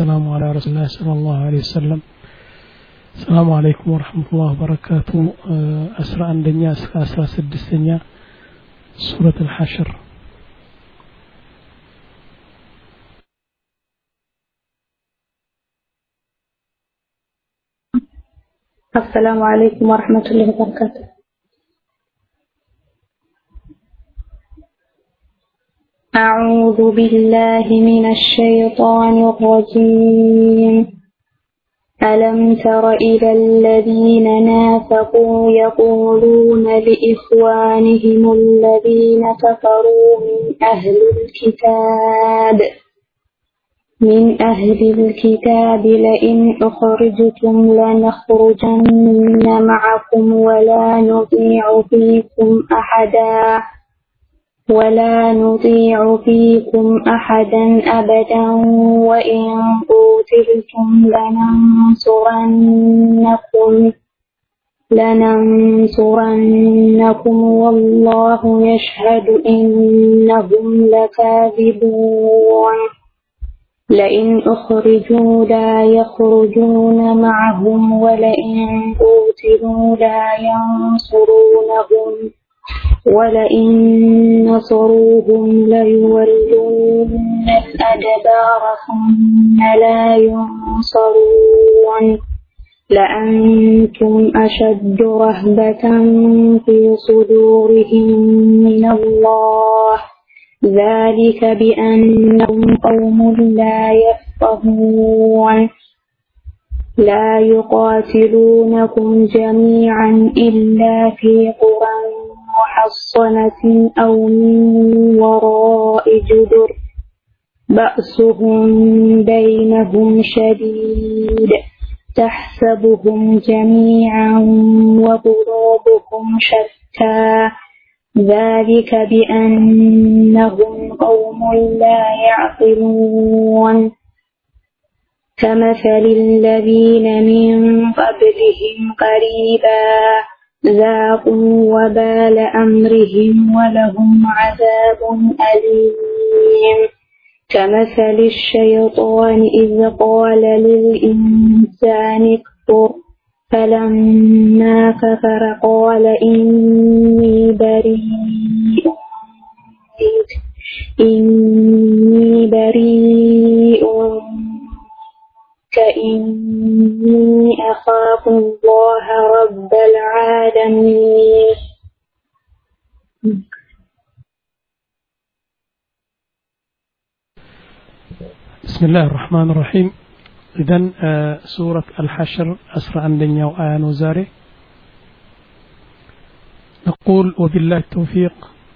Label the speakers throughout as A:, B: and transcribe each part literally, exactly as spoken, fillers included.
A: والسلام على رسول الله صلى الله عليه وسلم. السلام عليكم ورحمة الله وبركاته. أسرع الدنيا أسرع سدستنيا سورة الحشر.
B: السلام عليكم ورحمة الله وبركاته. أعوذ بالله من الشيطان الرجيم. ألم تر إلى الذين نافقوا يقولون لإخوانهم الذين كفروا من أهل الكتاب من أهل الكتاب لئن أخرجتم لنخرجن معكم ولا نطيع فيكم أحدا ولا نطيع فيكم أحدا أبدا وإن قتلتم لننصرنكم لننصرنكم والله يشهد إنهم لكاذبون. لئن أخرجوا لا يخرجون معهم ولئن قتلوا لا ينصرونهم ولئن نصروهم ليولون الأدبار ثم لا ينصرون لأنتم أشد رهبة في صدورهم من الله ذلك بأنهم قوم لا يفقهون. لا يقاتلونكم جميعا إلا في قرى محصنة أو من وراء جدر بأسهم بينهم شديد تحسبهم جميعا وقلوبهم شتى ذلك بأنهم قوم لا يعقلون. كمثل الذين من قبلهم قريبا ذاقوا وبال أمرهم ولهم عذاب أليم. كمثل الشيطان إذ قال للإنسان اكفر فلما كفر قال إني بريء إني بريء كإني أخاف الله رب العالمين.
A: بسم الله الرحمن الرحيم. إذن آه سورة الحشر أسرع عندنا وآيان وزاري. نقول وبالله التوفيق.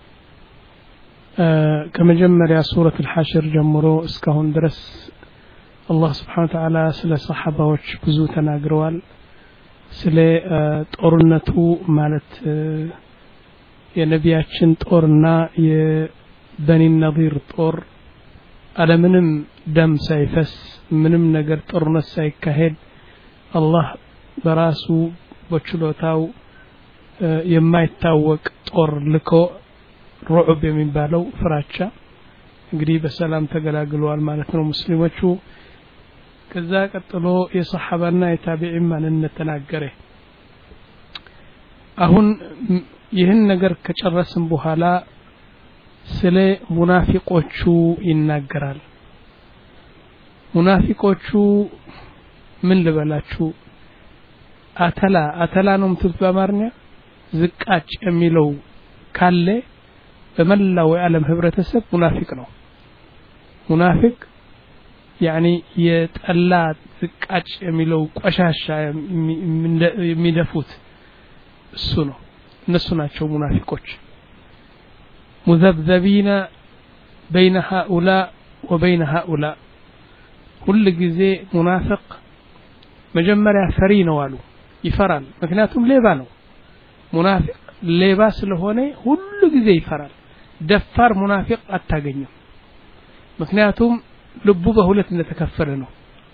A: آه كما جمر يا سورة الحشر جمرو اسكهون درس الله سبحانه وتعالى سلا صحابة وش بزو تناقروال سلا آه تقرنتو مالت آه يا نبياتشن تقرنا يا بني النظير تقر على منم دم سيفس منم نجر تقرنا سيكهد الله براسو بچلوتاو آه يما يتاوق تقر لكو رعب من بالو فراتشا እንግዲህ በሰላም ተገላግለዋል ማለት ነው ሙስሊሞቹ። ከዛ ቀጥሎ የሰሐባና የታቢዒን ማንነት ተናገረ። አሁን ይህን ነገር ከጨረስን በኋላ ስለ ሙናፊቆቹ ይናገራል። ሙናፊቆቹ ምን ልበላችሁ አተላ አተላ ነው ምትሉት በአማርኛ ዝቃጭ የሚለው ካለ በመላው የዓለም ህብረተሰብ ሙናፊቅ ነው። ሙናፊቅ يعني የጠላ ዝቃጭ የሚለው ቆሻሻ የሚደፉት እሱ ነው። እነሱ ናቸው ሙናፊቆች። مذبذبين بين هؤلاء وبين هؤلاء كل ጊዜ ሙናፊቅ መጀመሪያ ፈሪ ነው አሉ ይፈራል። ምክንያቱም ሌባ ነው። ሙናፊቅ ሌባ ስለሆነ ሁሉ ጊዜ ይፈራል። ደፋር ሙናፊቅ አታገኙም። ምክንያቱም ልቡ በሁለት እንደተከፈለ ነው።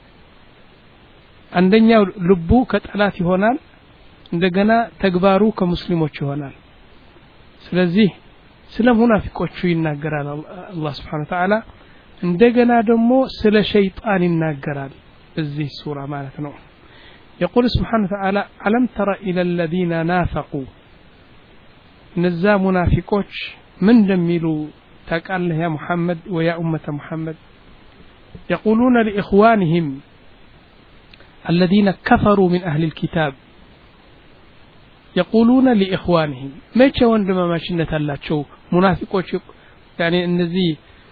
A: አንደኛው ልቡ ከጠላት ይሆናል፣ እንደገና ተግባሩ ከሙስሊሞች ይሆናል። ስለዚህ ስለ ሙናፊቆቹ ይናገራል አላህ Subhanahu Wa Ta'ala እንደገና ደግሞ ስለ ሸይጣን ይናገራል በዚህ ሱራ ማለት ነው يقول سبحانه وتعالى ألم تر إلى الذين نافقوا نزا منافقوش من دميلو تقال يا محمد ويا أمة محمد يقولون لإخوانهم الذين كفروا من أهل الكتاب يقولون لإخوانهم ما يتشون بما ماشينة الله شو منافقوش يعني النزي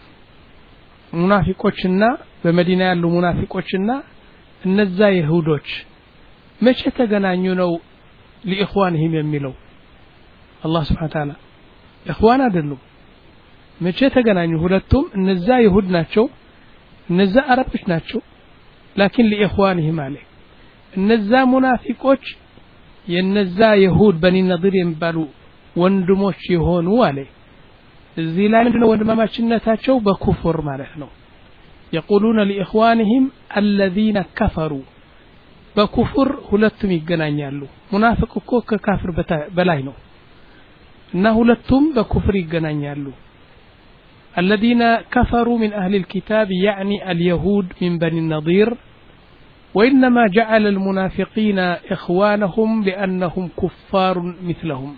A: منافقوشنا بمدينة يالو منافقوشنا النزا يهودوش مش تغنانيو ነው لإخوانهم የሚለው الله سبحانه وتعالى إخوان አይደሉም መቼ ተገናኙ ሁለቱም እነዛ ይሁድ ናቸው እነዛ አረቦች ናቸው لكن لإخوانهم عليه እነዛ ሙናፊቆች የነዛ ይሁድ በኒ ነዲር የሚባሉ ወንድሞች ይሆኑ አለ እዚህ ላይ ምንድነው ወንድማማችነታቸው በኩፍር ማለት ነው يقولون لإخوانهم الذين كفروا በኩፍር ሁለቱም ይገናኛሉ ሙናፊቅ እኮ ከካፍር በላይ ነው እና ሁለቱም በኩፍር ይገናኛሉ الذين كفروا من أهل الكتاب يعني اليهود من بني النضير وإنما جعل المنافقين إخوانهم لأنهم كفار مثلهم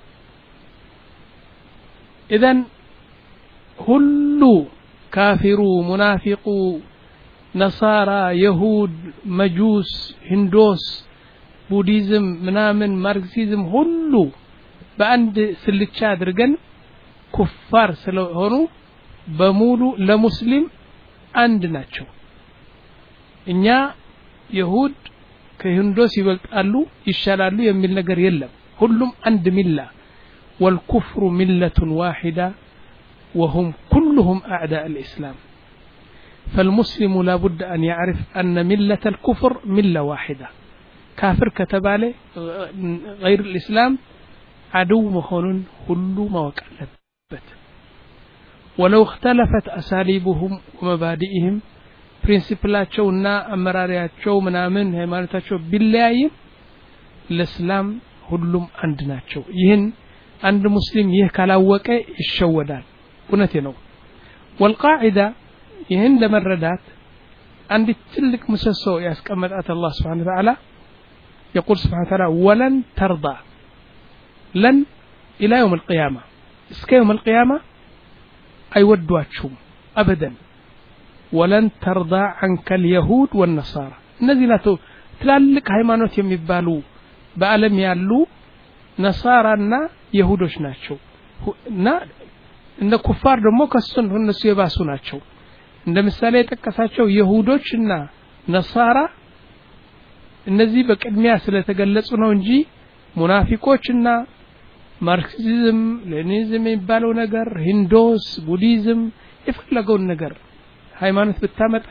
A: إذن كل كافروا منافقوا نصارى يهود مجوس هندوس بوديزم منامن ماركسيزم هلو بأند سلتشا درجن كفار سلهونو بمولو لمسلم عند ناتشو إنيا يهود كهندوس يبلطالو يشالالو يميل نجر يلم كلهم عند ملة والكفر ملة واحدة وهم كلهم أعداء الإسلام فالمسلم لا بد أن يعرف أن ملة الكفر ملة واحدة كافر كتباله غير الإسلام عدو مخون كل ما وكالبت ولو اختلفت أساليبهم ومبادئهم برنسيبلاتشونا أمرارياتشو منامن هيمانتاتشو بالله الإسلام كلهم عندناتشو يهن عند مسلم يهكالاوك الشودان ونتنو والقاعدة ይህን ለመረዳት አንድ ትልቅ ምሰሶ ያስቀመጣት አላህ Subhanahu Wa Ta'ala يقول سبحانه وتعالى ولن ترضى لن إلى يوم القيامة እስከ يوم القيامة አይወዷችሁም أبدا ولن ترضى عنك اليهود والنصارى እነዚህ ናቸው ትላልቅ ሃይማኖት የሚባሉ በአለም ያሉ ነሳራና ይሁዶች ናቸው እና እንደ ኩፋር ደግሞ ከሱን እነሱ የባሱ ናቸው እንደ ምሳሌ ተከሳቸው ይሁዶችና ነሳራ እነዚህ በቅድሚያ ስለተገለጹ ነው እንጂ ሙናፊቆችና ማርክሲዝም ሌኒኒዝም የሚባለው ነገር ሂንዶስ ቡዲዝም የፈለገው ነገር ሃይማኖት ብታመጣ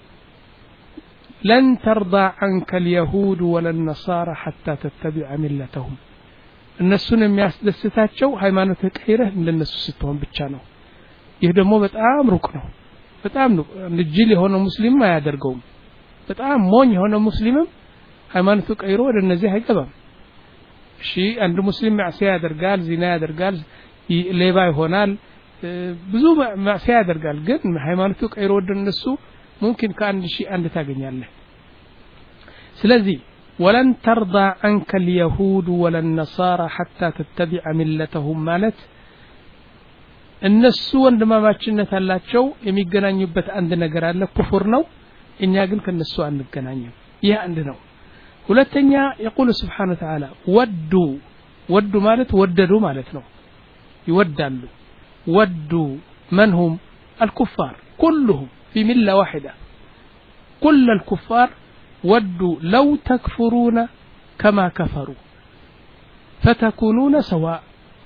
A: لن ترضى عنك اليهود ولا النصارى حتى تتبع ملتهم እነሱን የሚያስደስታቸው ሃይማኖት ተቀይረህ ለነሱ ስትሆን ብቻ ነው ይሄ ደግሞ በጣም ሩቅ ነው በጣም ልጅል የሆነ ሙስሊም አያደርገውም በጣም ሞኝ የሆነ ሙስሊምም ሃይማኖቱ ቀይሮ ወደ እነዚህ አይገባም እሺ አንድ ሙስሊም ማዕሲያ ያደርጋል ዚና ያደርጋል ሌባ ይሆናል ብዙ ማዕሲያ ያደርጋል ግን ሃይማኖቱ ቀይሮ ወደ እነሱ ممكن كان شيء አንድ ታገኛለህ ስለዚህ ولن ترضى عنك اليهود ولا النصارى حتى تتبع ملتهم ማለት እነሱ ወንድማማችነት አላቸው የሚገናኙበት አንድ ነገር አለ ኩፍር ነው እኛ ግን ከነሱ አንገናኝም ይሄ አንድ ነው ሁለተኛ يقول سبحانه وتعالى ودوا ودوا ማለት ወደዱ ማለት ነው ይወዳሉ ودوا من هم الكفار كلهم في ملة واحدة كل الكفار ودوا لو تكفرون كما كفروا فتكونون سواء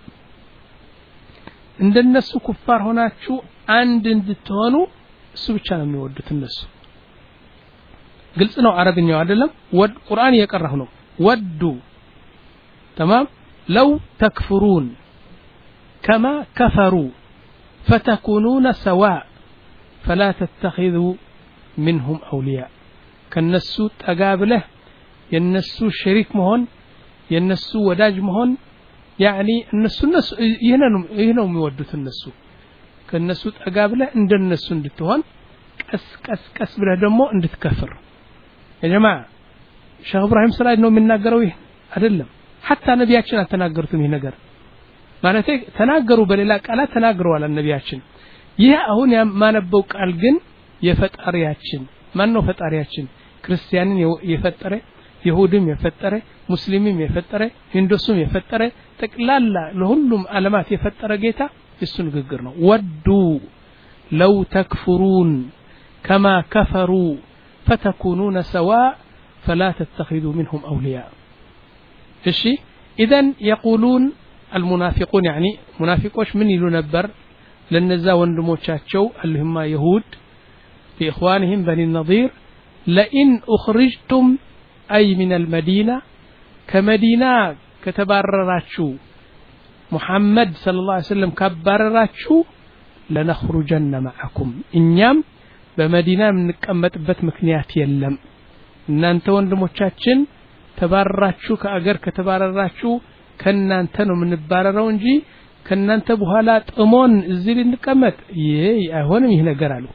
A: እንደነሱ ኩፋር ሆናችሁ አንድ እንድትሆኑ እሱ ብቻ ነው የሚወዱት እነሱ ግልጽ ነው አረብኛው አይደለም ወድ ቁርአን እየቀራሁ ነው ወዱ تمام لو تكفرون كما كفروا فتكونون سواء فلا تتخذوا منهم أولياء كالنسو تقابله ينسو شريك مهون ينسو وداج مهون يعني النسو النسو يهنم يهنم يودث النسو ከነሱ ጠጋብለ እንደነሱ እንድትሆን ቀስ ቀስ ቀስ ብለ ደግሞ እንድትከፍር የጀማዓ ሼህ ኢብራሂም ሰላድ ነው የሚናገረው ይሄ አይደለም حتى ነብያችን አተናገሩትም ይሄ ነገር ማለት ተናገሩ በሌላ ቃላት ተናግረዋል ነብያችን ይሄ አሁን ማነበው ቃል ግን የፈጣሪያችን ማን ነው ፈጣሪያችን ክርስቲያንን የፈጠረ ይሁድም የፈጠረ ሙስሊምም የፈጠረ ሂንዱስም የፈጠረ ተቅላላ ለሁሉም ዓለማት የፈጠረ ጌታ እሱ ንግግር ነው ወዱ ለው ተክፍሩን كما كفروا فتكونون سواء فلا تتخذوا منهم أولياء إيشي إذن يقولون المنافقون يعني منافقوش من يلو نبر لنزا وندموشاتشو اللي هم يهود لإخوانهم بني النضير لئن أخرجتم أي من المدينة كمدينة كتبرراتشو محمد صلى الله عليه وسلم كبرراتشو لنخرجن معكم إنيام በመዲና ምንቀመጥበት ምክንያት የለም እናንተ ወንድሞቻችን ተባረራችሁ ከአገር ከተባረራችሁ ከናንተ ነው ምንባረረው እንጂ ከናንተ በኋላ ጥሞን እዚህ ልንቀመጥ ይሄ አይሆንም ይሄ ነገር አሉ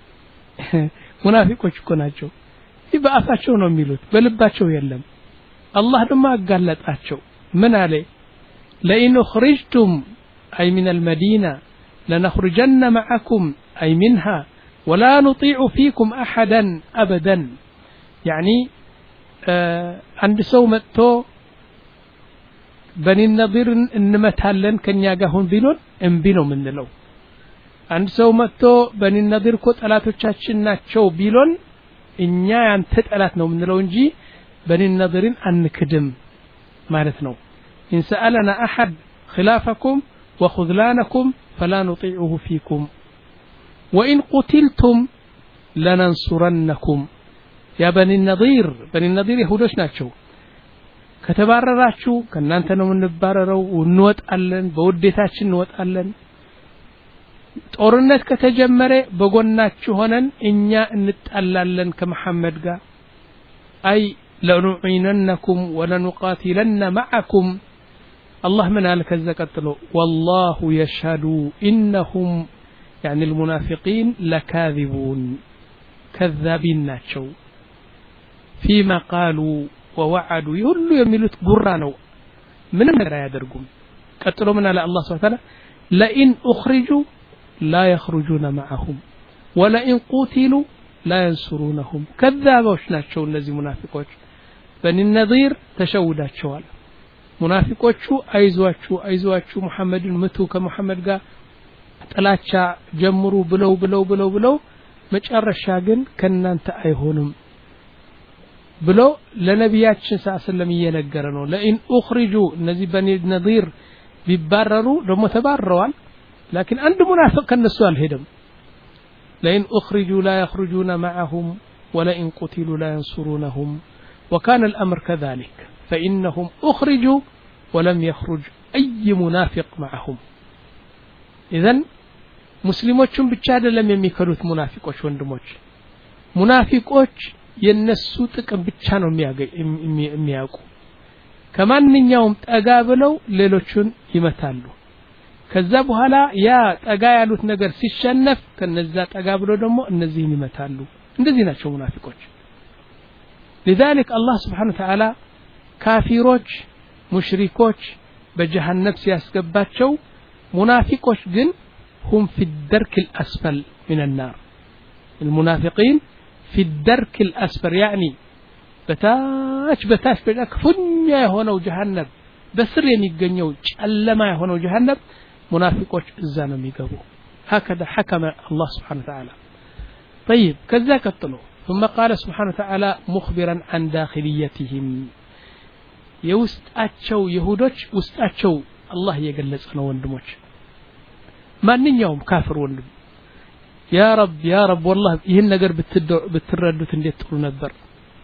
A: ሙናፊቆች እኮ ናቸው ይባአፋቸው ነው የሚሉት በልባቸው የለም አላህ ደግሞ አጋለጣቸው ምን አለ ለኢን خرجتم أي من المدينة لنخرجن معكم أي منها ولا نطيع فيكم أحدا أبدا يعني آه عند سومتو بني النضير انمتالن كنيا ጋሁን ቢሉን እምቢ ነው ምንለው አንድ ሰው መጥቶ በኒ النضير ኮ ጠላቶቻችን ናቸው ቢሉን እኛ ያንተ ጠላት ነው ምንለው እንጂ በኒ النضيርን አንክድም ማለት ነው إن سألنا أحد خلافكم وخذلانكم فلا نطيعه فيكم وإن قتلتم لننصرنكم يا بني النضير بني النضير يهودوش ናቸው ከተባረራችሁ ከናንተ ነው ምንባረረው እንወጣለን በውዴታችን እንወጣለን ጦርነት ከተጀመረ በጎናችሁ ሆነን እኛ እንጣላለን ከመሐመድ ጋር አይ لنعيننكم ولنقاتلن معكم الله من قال كذا قتلوا والله يشهد إنهم يعني المنافقين لكاذبون كذابين ناتشو فيما قالوا ووعدوا يقولوا يميلوت قرانو من النار يدرقون قتلوا من على الله سبحانه وتعالى لئن أخرجوا لا يخرجون معهم ولئن قتلوا لا ينصرونهم كذابوش ناتشو الذي منافقوش بني النضير تشودات شوال منافقوشو أيزواتشو أيزواتشو محمد متو كمحمد قا ጥላቻ ጀምሩ ብለው ብለው ብለው ብለው መጨረሻ ግን ከናንተ አይሆንም ብለው ለነብያችን ሰለላሁ እየነገረ ነው ለኢን اخرجوا እነዚህ በኒ ነዲር ቢባረሩ ደሞ ተባረዋል لكن አንድ ሙናፊቅ ከነሱ አልሄደም لئن اخرجوا لا يخرجون معهم ولئن قتلوا لا ينصرونهم وكان الامر كذلك فانهم اخرجوا ولم يخرج اي منافق معهم إذن ሙስሊሞቹን ብቻ አይደለም የሚከዱት ሙናፊቆች ወንድሞች ሙናፊቆች የነሱ ጥቅም ብቻ ነው የሚያውቁ ከማንኛውም ጠጋ ብለው ሌሎቹን ይመታሉ ከዛ በኋላ ያ ጠጋ ያሉት ነገር ሲሸነፍ ከነዛ ጠጋ ብለው ደግሞ እነዚህን ይመታሉ እንደዚህ ናቸው ሙናፊቆች لذلك الله سبحانه وتعالى ካፊሮች ሙሽሪኮች በጀሃነም ሲያስገባቸው منافقوش جن هم في الدرك الأسفل من النار المنافقين في الدرك الأسفل يعني بتاش بتاش بتاك فنيا هنا وجهنم بسر يميجنيو علما هنا وجهنم منافقوش الزنا ميجابو هكذا حكم الله سبحانه وتعالى طيب كذا كتلو ثم قال سبحانه وتعالى مخبرا عن داخليتهم يوست أتشو يهودوش وست أتشو الله يجلس أنا وندموش ما نيوم كافر وندم يا رب يا رب والله يهن نجر بتردد تندي تقول نبر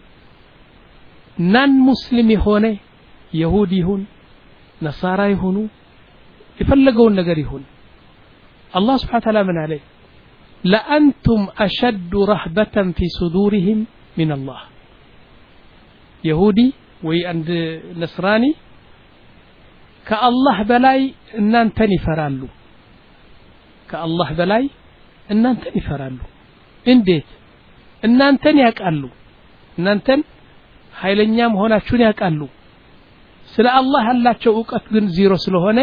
A: نان مسلم هونه يهودي هون نصارى هونو يفلقون نجر هون الله سبحانه وتعالى من عليه لأنتم أشد رهبة في صدورهم من الله يهودي وعند نصراني كالله بلاي እናንተን ይፈራሉ ከአላህ በላይ እናንተን ይፈራሉ እንዴት እናንተን ያቃሉ እናንተን ኃይለኛ መሆናችሁን ያቃሉ ስለ አላህ ያላቸው ዕውቀት ግን ዜሮ ስለሆነ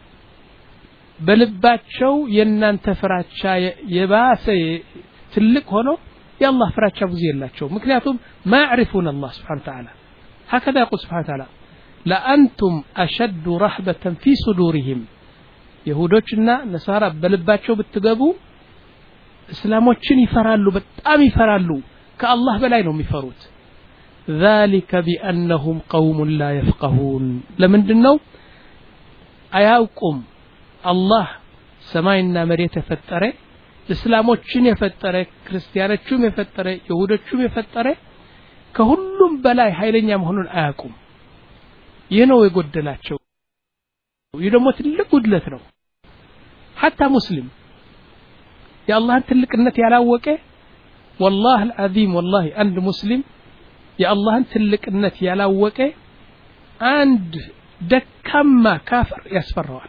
A: በልባቸው የናንተ ፍራቻ የባሰ ትልቅ ሆኖ የአላህ ፍራቻ ብዙ የላቸው ምክንያቱም ما يعرفون الله سبحانه وتعالى هكذا يقول سبحانه وتعالى لأنتم أشد رهبة في صدورهم يهودوችና ነሳራ በልባቸው ብትገቡ እስላሞችን ይፈራሉ በጣም ይፈራሉ ከአላህ በላይ ነው የሚፈሩት ذلك بأنهم قوم لا يفقهون ለምንድነው አያውቁም አላህ ሰማይና መሬት የፈጠረ እስላሞችን የፈጠረ ክርስቲያኖችም የፈጠረ ይሁዶችም የፈጠረ ከሁሉም በላይ ኃይለኛ መሆኑን አያውቁም ይህ ነው የጎደላቸው ይህ ደግሞ ትልቅ ጉድለት ነው حتى مسلم يا الله ትልቅነት ያላወቀ والله العظيم والله አንድ ሙስሊም يا الله ትልቅነት ያላወቀ አንድ ደካማ ካፍር ያስፈራዋል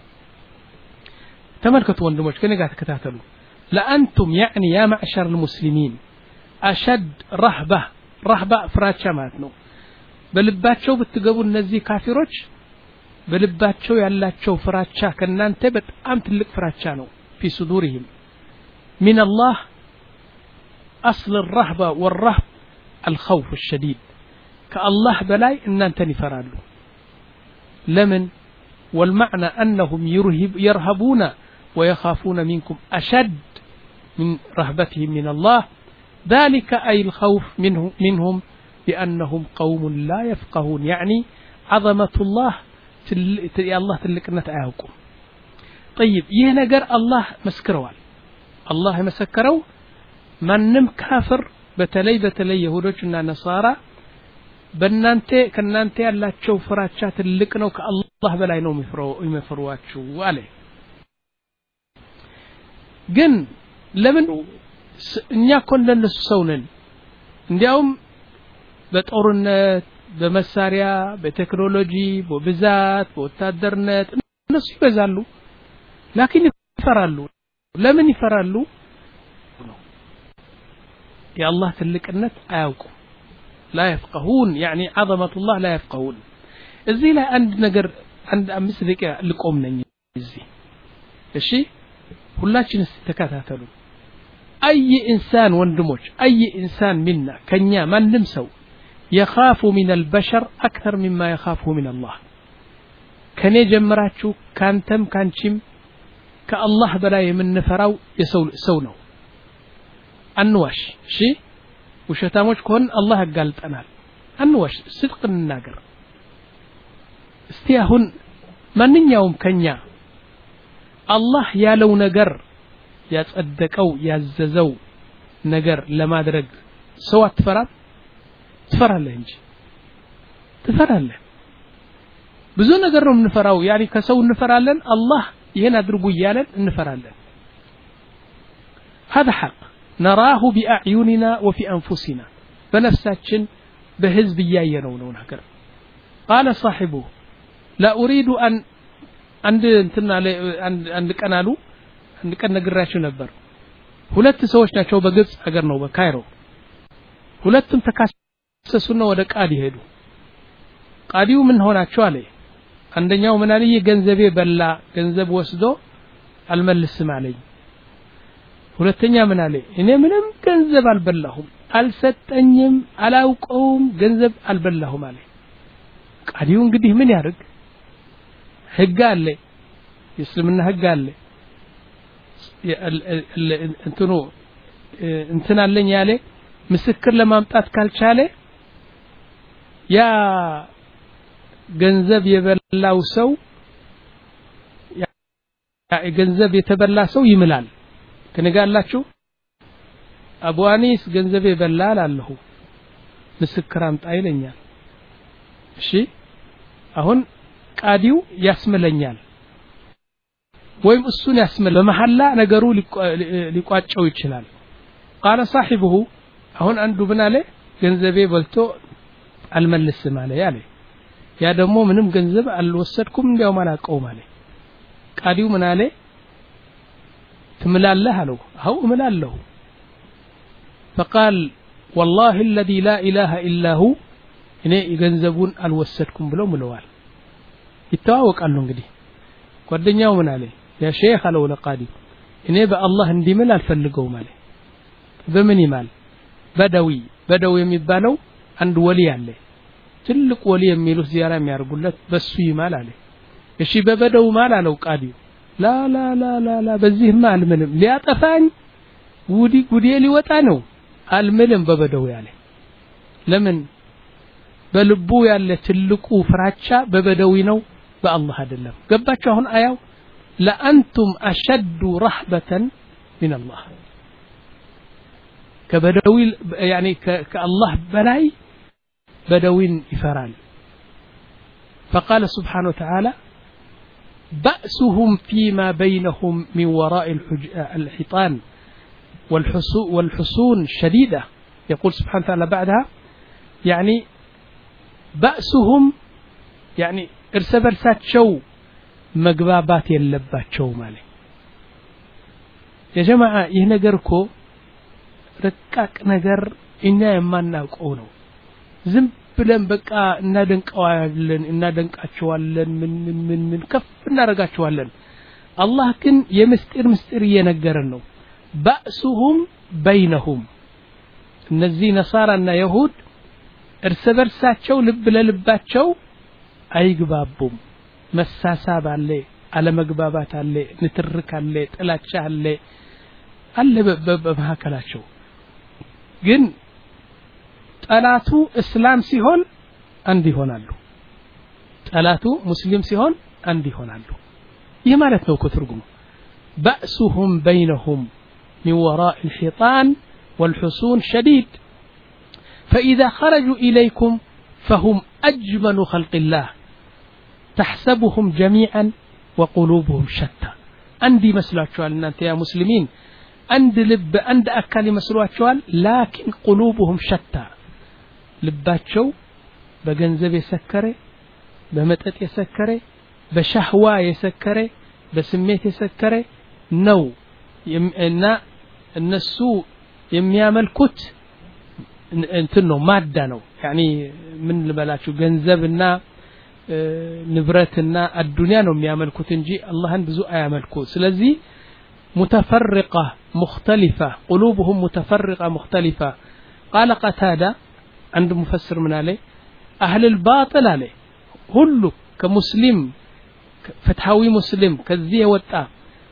A: ተመልከቱ ወንድሞች ከኔ ጋር ተከታተሉ لأنتم يعني يا معشر المسلمين أشد رهبة رهبة ፍራቻ ማለት ነው በልባቸው ብትገቡ እነዚህ ካፊሮች በልባቸው ያላቸው ፍራቻ ከናንተ በጣም ትልቅ ፍራቻ ነው في صدورهم من الله أصل الرهبة والرهب الخوف الشديد كالله بلاي እናንተን ይፈራሉ لمن والمعنى أنهم يرهب يرهبون ويخافون منكم أشد من رهبتهم من الله ذلك أي الخوف منه منهم بأنهم قوم لا يفقهون يعني عظمة الله يا الله تلقنا تعاوكم طيب يهنجر الله مسكروال الله مسكروا من نم كافر بتلي بتلي يهودوችና نصارى በእናንተ ከናንተ ያላቸው ፍራቻ ትልቅ ነው ከአላህ በላይ ነው የሚፈሩዋችሁ አለ ግን ለምን እኛ ኮንደነሱ ሰው ነን እንዲያውም በጦርነት በመሳሪያ በቴክኖሎጂ በብዛት በወታደርነት እነሱ ይበዛሉ لكن ይፈራሉ ለምን ይፈራሉ የአላህ ትልቅነት አያውቁም لا يفقهون يعني عظمة الله لا يفقهون እዚህ ላይ አንድ ነገር አንድ አምስት ደቂቃ ልቆም ነኝ እዚህ እሺ ሁላችን ተከታተሉ اي انسان ወንድሞች اي انسان منا ከኛ ማንም ሰው يخاف من البشر اكثر مما يخافه من الله ከኔ ጀምራችሁ ካንተም ካንቺም ከአላህ በላይ የምንፈራው የሰው ሰው ነው አንዋሽ እሺ ውሸታሞች ከሆን አላህ ያጋልጠናል አንዋሽ ስድቅ እንናገር እስቲ አሁን ማንኛውም ከኛ አላህ ያለው ነገር ያጸደቀው ያዘዘው ነገር ለማድረግ ሰው አትፈራም ትፈራለህ እንጂ ትፈራለህ ብዙ ነገር ነው እንፈራው ያኒ ከሰው እንፈራለን አላህ ይሄን አድርጉ ይያለን እንፈራለን هذا حق نراه بأعيننا وفي أنفسنا بنفساتنا بحزب ياينو ነው ነገር قال صاحبه لا أريد أن عند انتنا عند ቀናሉ አንድ ቀን ነግራችሁ ነበር ሁለት ሰዎች ናቸው በግብጽ ሀገር ነው በካይሮ ሁለቱም ተካሰሱና ወደ ቃዲ ሄዱ ቃዲው ምን ሆናቸው አለ አንደኛው ምን አለ ገንዘቤ በላ ገንዘብ ወስዶ አልመልስም አለኝ ሁለተኛ ምን አለ እኔ ምንም ገንዘብ አልበላሁም አልሰጠኝም አላውቀውም ገንዘብ አልበላሁም አለ ቃዲው እንግዲህ ምን ያርግ ህግ አለ እስልምና ህግ አለ እንትኑ እንትን አለኝ ያለ ምስክር ለማምጣት ካልቻለ ያ ገንዘብ የበላው ሰው ያ ገንዘብ የተበላ ሰው ይምላል ከነጋላችሁ አቡ አኒስ ገንዘብ የበላል አለሁ ምስክር አምጣ ይለኛል እሺ አሁን ቃዲው ያስመለኛል ወይም እሱን ያስመለ በመሐላ ነገሩ ሊቋጨው ይችላል قال صاحبه አሁን አንዱ ብናለ ገንዘቤ በልቶ አልመልስም አለ ያለ ያ ደግሞ ምንም ገንዘብ አልወሰድኩም እንዲያው ማላቀው ማለት ቃዲው ምናለ تملالله له هو ملاله فقال والله الذي لا إله إلا هو إني يجنزبون الوسدكم بلو ملوال يتواوق قالوا እንግዲህ ጓደኛው ምን አለ ያ ሼክ አለው ለቃዲ እኔ በአላህ እንዲምል አልፈልገው ማለት በምን ይማል በደዊ በደዊ የሚባለው አንድ ወሊ አለ ትልቅ ወሊ የሚሉት ዚያራ የሚያርጉለት በሱ ይማል አለ እሺ በበደው ማል አለው ቃዲው ላ ላ ላ ላ ላ በዚህማ አልምልም ሊያጠፋኝ ጉዲ ጉዲ ሊወጣ ነው አልምልም በበደው ያለ ለምን በልቡ ያለ ትልቁ ፍራቻ በበደዊ ነው በአላህ አይደለም ገባችሁ አሁን አያው ለአንቱም አሸዱ ረህበተን من الله كبدوي يعني كالله بلاي بدوين يفرال فقال سبحانه وتعالى بأسهم فيما بينهم من وراء الحيطان والحصون شديدة يقول سبحانه وتعالى بعدها يعني بأسهم يعني ارسبرسات شو مقبابات يلبات شو مالي يا جماعة يهنقركو ركاك نقر إنا يمان ناقونه زم بلن بقى እናደንቀዋለን እናደንቃቸዋለን ምን ምን ምን ምን ከፍ እናረጋቸዋለን አላህ ግን የምስጢር ምስጢር እየነገረን ነው ባእሱሁም በይነሁም እነዚህ ነሳራና ይሁድ እርስ በርሳቸው ልብ ለልባቸው አይግባቡም መሳሳብ አለ አለመግባባት አለ ንትርክ አለ ጥላቻ አለ አለ በመካከላቸው ግን ጠላቱ እስላም ሲሆን አንድ ይሆናሉ ጠላቱ ሙስሊም ሲሆን አንድ ይሆናሉ ይህ ማለት ነው ከትርጉሙ ባእሱሁም በይነሁም من وراء الحيطان والحصون شديد فإذا خرجوا إليكم فهم أجمل خلق الله تحسبهم جميعا وقلوبهم شتى عندي مسلواتشوال أنت يا مسلمين عند لب عند أكل مسلواتشوال لكن قلوبهم شتى ልባቸው በገንዘብ የሰከረ በመጠጥ የሰከረ በሻህዋ የሰከረ በስሜት የሰከረ ነው እና እነሱ የሚያመልኩት እንትን ነው ማዳ ነው يعني ምን ልበላችሁ ገንዘብና ንብረትና አዱንያ ነው የሚያመልኩት እንጂ አላህን ብዙ አያመልኩ ስለዚህ متفرقة مختلفة قلوبهم متفرقة مختلفة قال قتادة عند مفسر من عليه أهل الباطل عليه كله كمسلم فتحوي مسلم كذيه وطا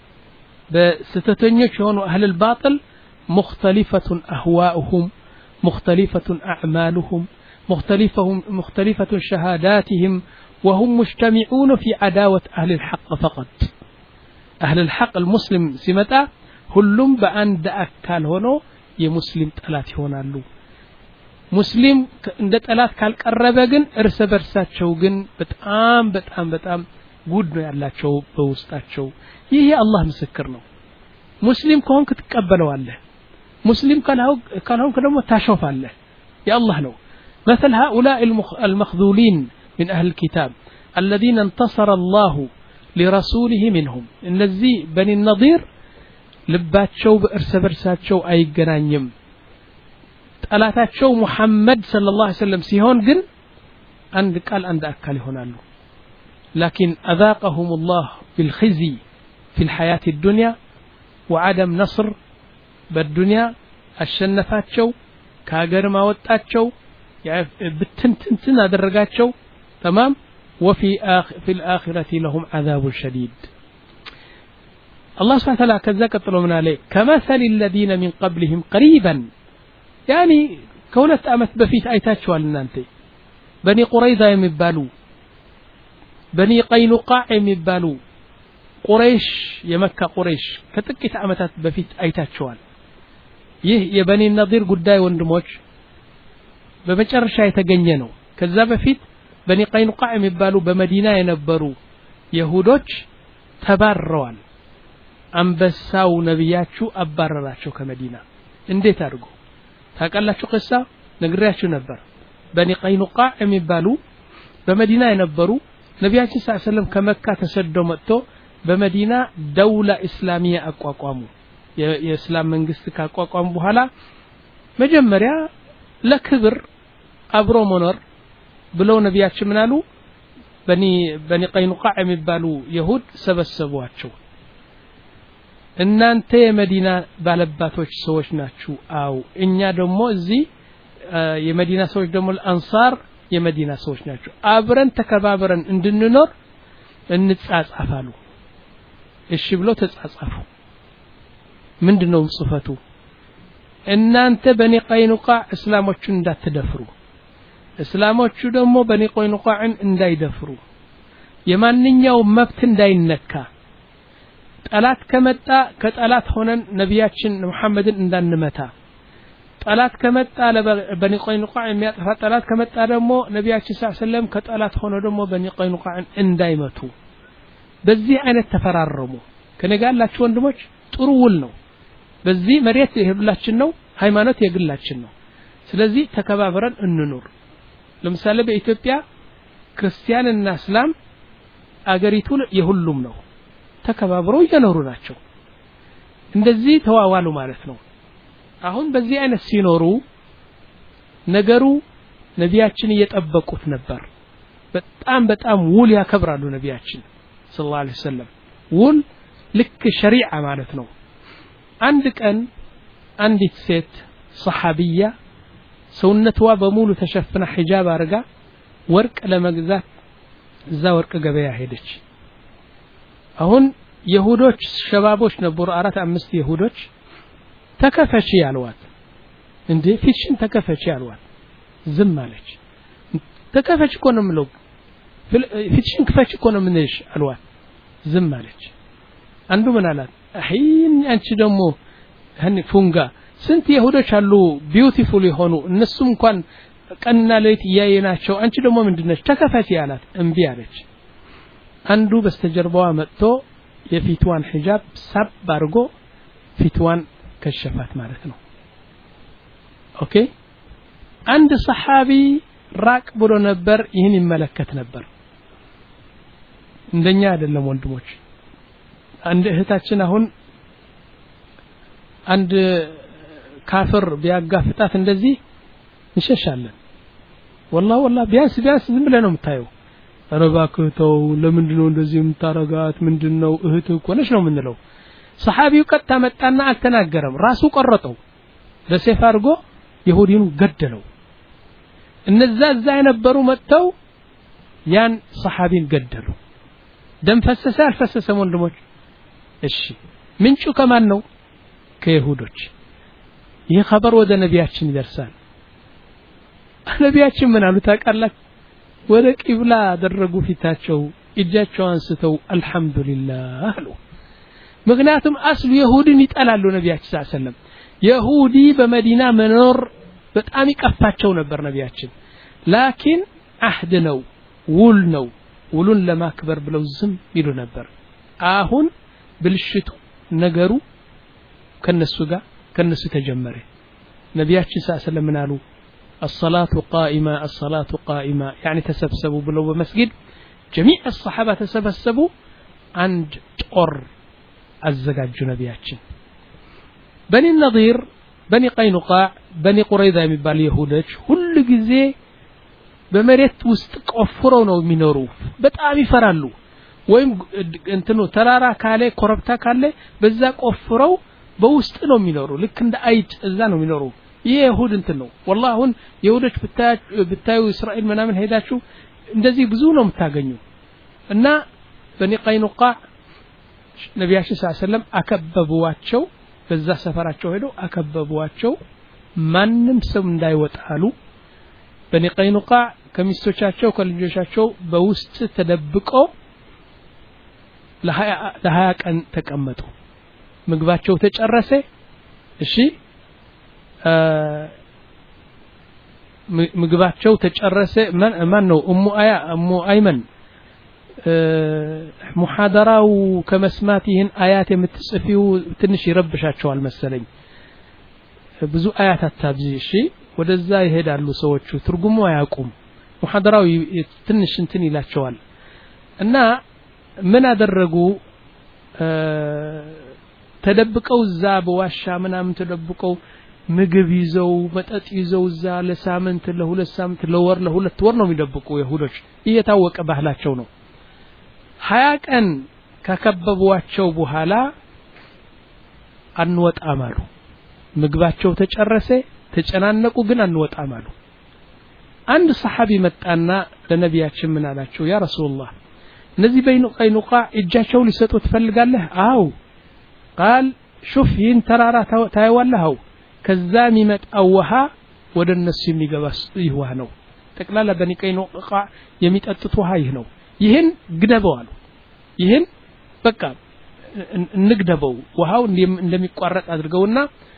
A: بستتنيش هونو أهل الباطل مختلفة أهواؤهم مختلفة أعمالهم مختلفة مختلفة شهاداتهم وهم مجتمعون في عداوة أهل الحق فقط أهل الحق المسلم سمتا كلهم بأن دأكال هونو يمسلم تلاتي هونا اللو ሙስሊም እንደ ጠላት ካልቀረበ ግን እርስ በርሳቸው ግን በጣም በጣም በጣም ጉድ ነው ያላቸው በውስጣቸው ይሄ አላህ ምስክር ነው ሙስሊም ከሆንክ ትቀበለዋለህ ሙስሊም ካልሆንክ ደግሞ ታሾፋለህ የአላህ ነው مثل هؤلاء المخذولين من أهل الكتاب الذين انتصر الله لرسوله منهم እነዚህ በኒ النضير ልባቸው በእርስ በርሳቸው አይገናኝም ጠላታቸው ሙሐመድ ሰለላሁ ዐለይሂ ወሰለም ሲሆን ግን አንድ ቃል አንድ አካል ይሆናሉ لكن أذاقهم الله بالخزي في الحياة الدنيا وعدم نصر بالدنيا الشنفاتشو كاغر ما وطاتشو بتنتنتن ادرغاتشو تمام وفي آخر في الآخرة لهم عذاب شديد الله سبحانه وتعالى كذا قالوا من عليه كمثل الذين من قبلهم قريبا يعني كولت أمت بفيت أيتاتشو لنانتي بني قريظة يمبالو بني قينقاع يمبالو قريش يمكة قريش كتكت أمتات بفيت أيتاتشو يه يبني النظير قداي وندموش بمجرش يتجننوا كذا بفيت بني قينقاع يمبالو بمدينة ينبرو يهودوش تبرروا أنبساو نبياتشو أبرراتشو كمدينة اندي تارجو ታውቃላችሁ قصة ነግሬያችሁ ነበር በኒ ቀይኑቃዕ የሚባሉ በመዲና የነበሩ ነብያችን ሰለላሁ ዐለይሂ ወሰለም ከመካ ተሰደው መጥቶ በመዲና ደውላ እስላሚያ አቋቋሙ የእስላም መንግስት ካቋቋሙ በኋላ መጀመሪያ ለክብር አብሮ መኖር ብለው ነቢያችን ምን አሉ በኒ በኒ ቀይኑቃዕ የሚባሉ ይሁድ ሰበሰቧቸው እናንተ የመዲና ባለባቶች ሰዎች ናችሁ አው እኛ ደግሞ እዚህ የመዲና ሰዎች ደግሞ አንሳር የመዲና ሰዎች ናቸው አብረን ተከባብረን እንድንኖር እንጻጻፋሉ እሺ ብለው ተጻጻፉ ምንድነው ጽፈቱ እናንተ በኒ ቀይኑቃዕ እስላሞችን እንዳትደፍሩ እስላሞቹ ደግሞ በኒ ቀይኑቃዕን እንዳይደፍሩ የማንኛው መብት እንዳይነካ ጠላት ከመጣ ከጠላት ሆነን ነቢያችን መሐመድን እንዳንመታ ጠላት ከመጣ ለበኒ ቀይኑቃዕ የሚያጠፋ ጠላት ከመጣ ደግሞ ነቢያችን ሰለላሁ ዐለይሂ ወሰለም ከጠላት ሆኖ ደግሞ በኒ ቀይኑቃዕን እንዳይመቱ በዚህ አይነት ተፈራረሙ ከነጋላችሁ ወንድሞች ጥሩ ውል ነው በዚህ መሬት የሁላችን ነው ሃይማኖት የግላችን ነው ስለዚህ ተከባብረን እንኑር ለምሳሌ በኢትዮጵያ ክርስቲያንና እስላም አገሪቱ የሁሉም ነው ተከባብረው እየኖሩ ናቸው እንደዚህ ተዋዋሉ ማለት ነው አሁን በዚህ አይነት ሲኖሩ ነገሩ ነቢያችን እየጠበቁት ነበር በጣም በጣም ውል ያከብራሉ ነቢያችን ሰለላሁ ዐለይሂ ወሰለም ውል ልክ ሸሪዓ ማለት ነው አንድ ቀን አንዲት ሴት ሰሃቢያ ሰውነቷ በሙሉ ተሸፍና ሒጃብ አርጋ ወርቅ ለመግዛት እዛ ወርቅ ገበያ ሄደች አሁን ይሁዶች ሸባቦች ነበሩ አራት አምስት ይሁዶች ተከፈቺ ያልዋት እንዴ ፊትሽን ተከፈቺ ያልዋት ዝም አለች ተከፈቺ እኮ ነው የምለው ፊትሽን ክፈቺ እኮ ነው ምንሽ አልዋት ዝም አለች አንዱ ምን አላት አሂን አንቺ ደግሞ ህኒ ፉንጋ ስንት ይሁዶች አሉ ቢዩቲፉል የሆኑ እነሱም እንኳን ቀንና ሌሊት ያየናቸው አንቺ ደግሞ ምንድነሽ ተከፈቺ ያላት እምቢ አለች አንዱ በስተጀርባዋ መጥቶ የፊትዋን ሒጃብ ሳብ አድርጎ ፊትዋን ከሸፋት ማለት ነው ኦኬ አንድ ሰሃቢ ራቅ ብሎ ነበር ይህን ይመለከት ነበር እንደኛ አይደለም ወንድሞች አንድ እህታችን አሁን አንድ ካፍር ቢያጋፍጣት እንደዚህ እንሸሻለን والله والله ቢያንስ ቢያንስ ዝም ብለ ነው የምታየው አረባክተው ለምንድነው እንደዚህ የምታረጋት ምንድነው እህት እኮ ነሽ ነው የምንለው ሰሃቢው ቀጣ መጣና አልተናገረም ራሱ ቆረጠው በሰይፍ አድርጎ ይሁዲኑ ገደለው እነዛ እዛ የነበሩ መጥተው ያን ሰሃቢን ገደሉ ደም ፈሰሰ አልፈሰሰም ወንድሞች እሺ ምንጩ ከማን ነው ከይሁዶች ይህ خبر ወደ ነቢያችን ይደርሳል ነቢያችን ምን አሉ ታውቃላችሁ ወደ ቂብላ አደረጉ ፊታቸው እጃቸው አንስተው አልহামዱሊላህ አሉ ምክንያቱም አስሉ ይሁዲን ይጠላሉ ነቢያችን ሰለላሁ ዐለይሂ ወሰለም ይሁዲ በመዲና መኖር በጣም ይቀፋቸው ነበር ነቢያችን ላኪን አህድ ነው ውል ነው ውሉን ለማክበር ብለው ዝም ይሉ ነበር አሁን ብልሽቱ ነገሩ ከነሱ ጋር ከነሱ ተጀመረ ነቢያችን ሰለላሁ ዐለይሂ ወሰለም አሉ الصلاة قائمة الصلاة قائمة يعني تسبسبوا بلو بمسجد جميع الصحابة تسبسبوا عند طر الزجاج نبياتشن بني النضير بني قينقاع بني قريظة يمبال يهودش كل جزء بمريت وستقفروا نو مينورو بتعب يفرالو ويم انتنو ترارا كالي كربتا كالي بزاك قفروا بوسط نو مينورو لك عند ايت اذا نو مينورو يهود انتنو والله هون يهودش بتاع بتاعو اسرائيل منامن هيداچو እንደዚህ ብዙ ነው የምታገኙ እና በኒ ቀይኑቃዕ ነብያችን ሰለላሁ ዐለይሂ ወሰለም አከበቡዋቸው በዛ ሰፈራቸው ሄዶ አከበቡዋቸው ማንንም ሰው እንዳይወጣሉ በኒ ቀይኑቃዕ ከሚስቶቻቸው ከልጆቻቸው በውስጥ ተደብቀው ለሀያ ቀን ተቀመጡ ምግባቸው ተጨረሰ እሺ ምግባቸው ተጨረሰ ማን ነው ኡሙ አያ ኡሙ አይመን ሙሐደራው ከመስማት ይህን አያት የምትጽፊው ትንሽ ይረብሻቸዋል መሰለኝ ብዙ አያት አታብዚ እሺ ወደዛ ይሄዳሉ ሰዎቹ ትርጉሙ አያውቁም ሙሐደራው ትንሽ እንትን ይላቸዋል እና ምን አደረጉ ተደብቀው እዛ በዋሻ ምናምን ተደብቀው ምግብ ይዘው መጠጥ ይዘው እዛ ለሳምንት ለሁለት ሳምንት ለወር ለሁለት ወር ነው የሚደብቁ ይሁዶች እየታወቀ ባህላቸው ነው ሀያ ቀን ከከበቧቸው በኋላ አንወጣም አሉ ምግባቸው ተጨረሰ ተጨናነቁ ግን አንወጣም አሉ አንድ ሰሃቢ መጣና ለነቢያችን ምን አላቸው ያ ረሱላህ እነዚህ በይኑ ቀይኑቃ እጃቸው ሊሰጡ ትፈልጋለህ አው قال شوف ይህን ተራራ ታይዋለህ ከዛ የሚመጣው ውሃ ወደ እነሱ የሚገባስ ይህ ነው ጠቅላላ በኒ ቀይኑቃ የሚጠጡት ውሃ ይህ ነው ይህን ግደበው አሉ ይህን በቃ እንግደበው ውሃው እንደሚቋረጥ አድርገውና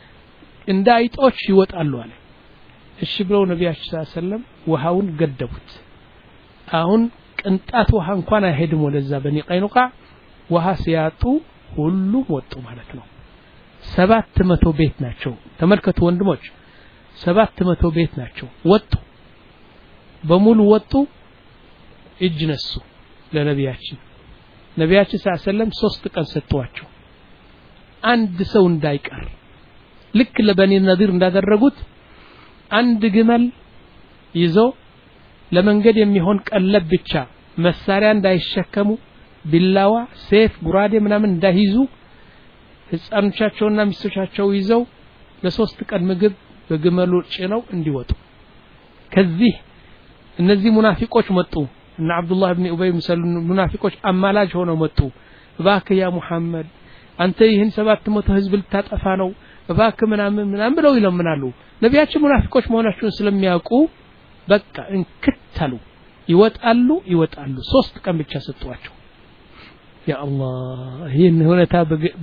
A: እንዳይጦች ይወጣሉ አለ እሺ ብለው ነብያችን ሰለላሁ ዐለይሂ ወሰለም ውሃውን ገደቡት አሁን ቅንጣት ውሃ እንኳን አይሄድም ወደዛ በኒ ቀይኑቃ ውሃ ሲያጡ ሁሉም ወጡ ማለት ነው ሰባት መቶ ቤት ናቸው ተመልከቱ ወንድሞች ሰባት መቶ ቤት ናቸው ወጡ በሙሉ ወጡ እጅ ነሱ ለነብያችን ነብያችን ሰለላሁ ዐለይሂ ወሰለም ሶስት ቀን ሰጥቷቸው አንድ ሰው እንዳይቀር ልክ ለበኒ ነዲር እንዳደረጉት አንድ ግመል ይዞ ለመንገድ የሚሆን ቀለብ ብቻ መሳሪያ እንዳይሸከሙ ቢላዋ ሰይፍ ጉራዴ ምናምን እንዳይዙ ህፃኖቻቸውና ሚስቶቻቸው ይዘው ለሶስት ቀን ምግብ በግመሉ ጭነው እንዲወጡ ከዚህ እነዚህ ሙናፊቆች መጡ እና አብዱላህ ኢብኑ ኡበይ መሰሉ ሙናፊቆች አማላጅ ሆነው መጡ እባክህ ያ ሙሐመድ አንተ ይህን ሰባት መቶ ህዝብ ልታጠፋ ነው እባክህ ምናምን ምናምን ብለው ይለምናሉ ነቢያችን ሙናፊቆች መሆናቸውን ስለሚያውቁ በቃ እንክተሉ ይወጣሉ ይወጣሉ ሶስት ቀን ብቻ ሰጥቷቸው ያ አላህ ይህን ሁኔታ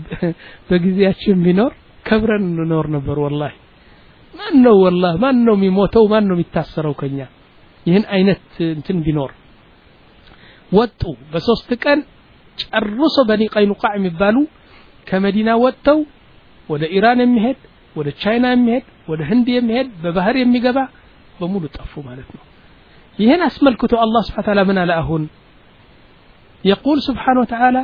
A: በጊዜያችን ቢኖር ከብረን እንኖር ነበር والله ማን ነው والله ማን ነው የሚሞተው ማን ነው የሚታሰረው ከኛ ይህን አይነት እንትን ቢኖር ወጡ በሶስት ቀን ጨርሶ በኒ ቀይኑቃ የሚባሉ ከመዲና ወጥተው ወደ ኢራን የሚሄድ ወደ ቻይና የሚሄድ ወደ ህንድ የሚሄድ በባህር የሚገባ በሙሉ ጠፉ ማለት ነው ይሄን አስመልክቶ አላህ Subhanahu Wa Ta'ala ምን አለ አሁን يقول سبحانه وتعالى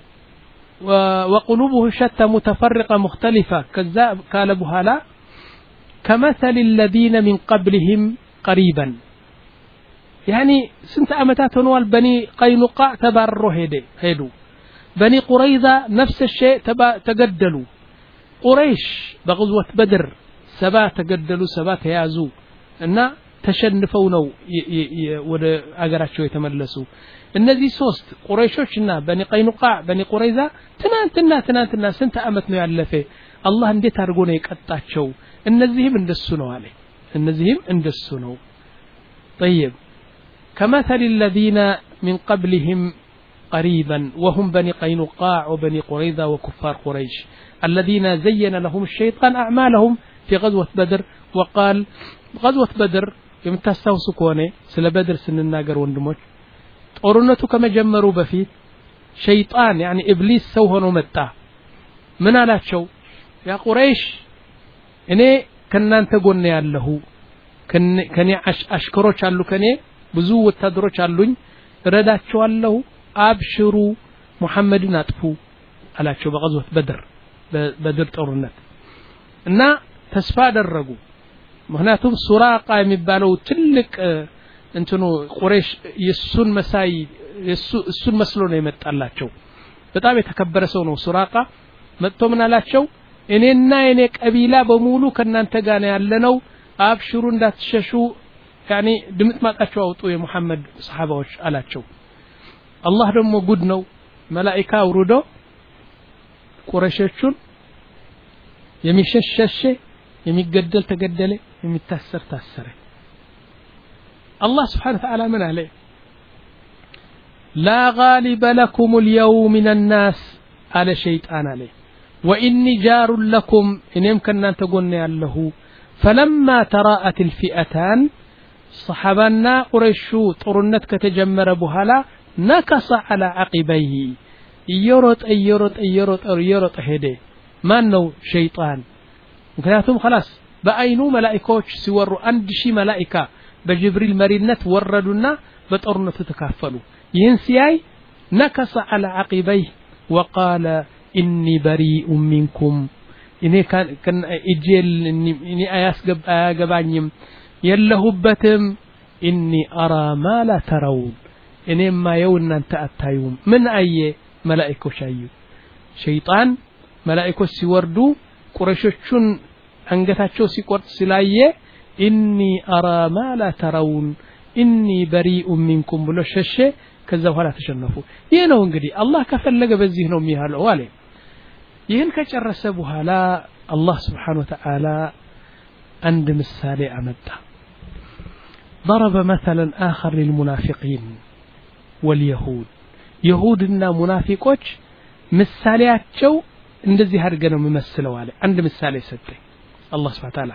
A: وقلوبه شتى متفرقة مختلفة كذا قال بهالا كمثل الذين من قبلهم قريبا يعني سنت أمتات نوال بني قينقاع تبروا هيدي هيدو بني قريظة نفس الشيء تقدلوا قريش بغزوة بدر سبا تقدلوا سبا تيازوا إن تشنفوا نو ወደ አገራቸው የተመለሱ እነዚህ ሶስት ቁረይሾችና በኒ ቀይኑቃዕ በኒ ቁረይዛ ትናንትና ትናንትና ስንት አመት ነው ያለፈ አላህ እንዴት አድርጎ ነው የቀጣቸው እነዚህም እንደሱ ነው አለ እነዚህም እንደሱ ነው طيب كمثل الذين من قبلهم قريبا وهم بني قينقاع وبني قريظة وكفار قريش الذين زين لهم الشيطان أعمالهم في غزوة بدر وقال غزوة بدر የምታስተውሱ ከሆነ ስለ በድር ስንናገር ወንድሞች ጦርነቱ ከመጀመሩ በፊት ሸይጣን يعني ኢብሊስ ሰው ሆኖ መጣ ምን አላቸው ያ ቁረይሽ እኔ ከናንተ ጎን ያለሁ ከኔ አሽከሮች አሉ ከኔ ብዙ ወታደሮች አሉኝ ረዳቸዋለሁ አብሽሩ ሙሐመድን አጥፉ አላቸው በغزوة بدر በበድር ጦርነት እና ተስፋ አደረጉ ምክንያቱም ሱራቃ የሚባለው ትልቅ እንትኑ ቁረይሽ የሱን መሳይ የሱ እሱን መስሎ ነው የመጣላቸው በጣም የተከበረ ሰው ነው ሱራቃ መጥቶ ምን አላቸው እኔና እኔ ቀቢላ በሙሉ ከናንተ ጋር ነው ያለነው አብሽሩ እንዳትሸሹ ያኒ ድምጥ ማጣቸው አውጡ የሙሐመድ ሰሃባዎች አላቸው አላህ ደግሞ ጉድ ነው መላእክት አውርዶ ቁረይሾቹን የሚሸሸሸ የሚገደል ተገደለ የሚታሰር ታሰረ الله سبحانه وتعالى من عليه لا غالب لكم اليوم من الناس على شيطان عليه وإني جار لكم إن يمكن أن تقولني له فلما تراءت الفئتان صحابنا قريشو طرنت كتجمر بهلا نكص على عقبيه يرط يرط يرط يرط هدي ما نو شيطان ምክንያቱም خلاص በአይኑ መላእክቶች ሲወሩ አንድ ሺህ መላእክታ በጅብሪል መሪነት ወረዱና በጦርነቱ ተካፈሉ ይህን ሲያይ نكص على عقبيه وقال إني بريء منكم إني كان كان إجيل إني أياسجب أجبانيم يلهبتم إني أرى ما لا ترون إني ما يون أنت أتايوم من أي ملائكة شيء شيطان ملائكة سيوردو قريشون أنجتاتشو سيقرط سلاية إني أرى ما لا ترون إني بريء منكم بلو ششة كذا ولا تشنفوا ينو انقدي الله كفلق بزيهنو ميها الأوالي يهن كجرسبها لا الله سبحانه وتعالى عند مثالي أمده ضرب مثلا آخر للمنافقين واليهود يهودنا منافقوش مثالياتشو እንደዚህ አድርገን ነው መመስለው አለ አንድ ምሳሌ ሰጠኝ አላህ Subhanahu Ta'ala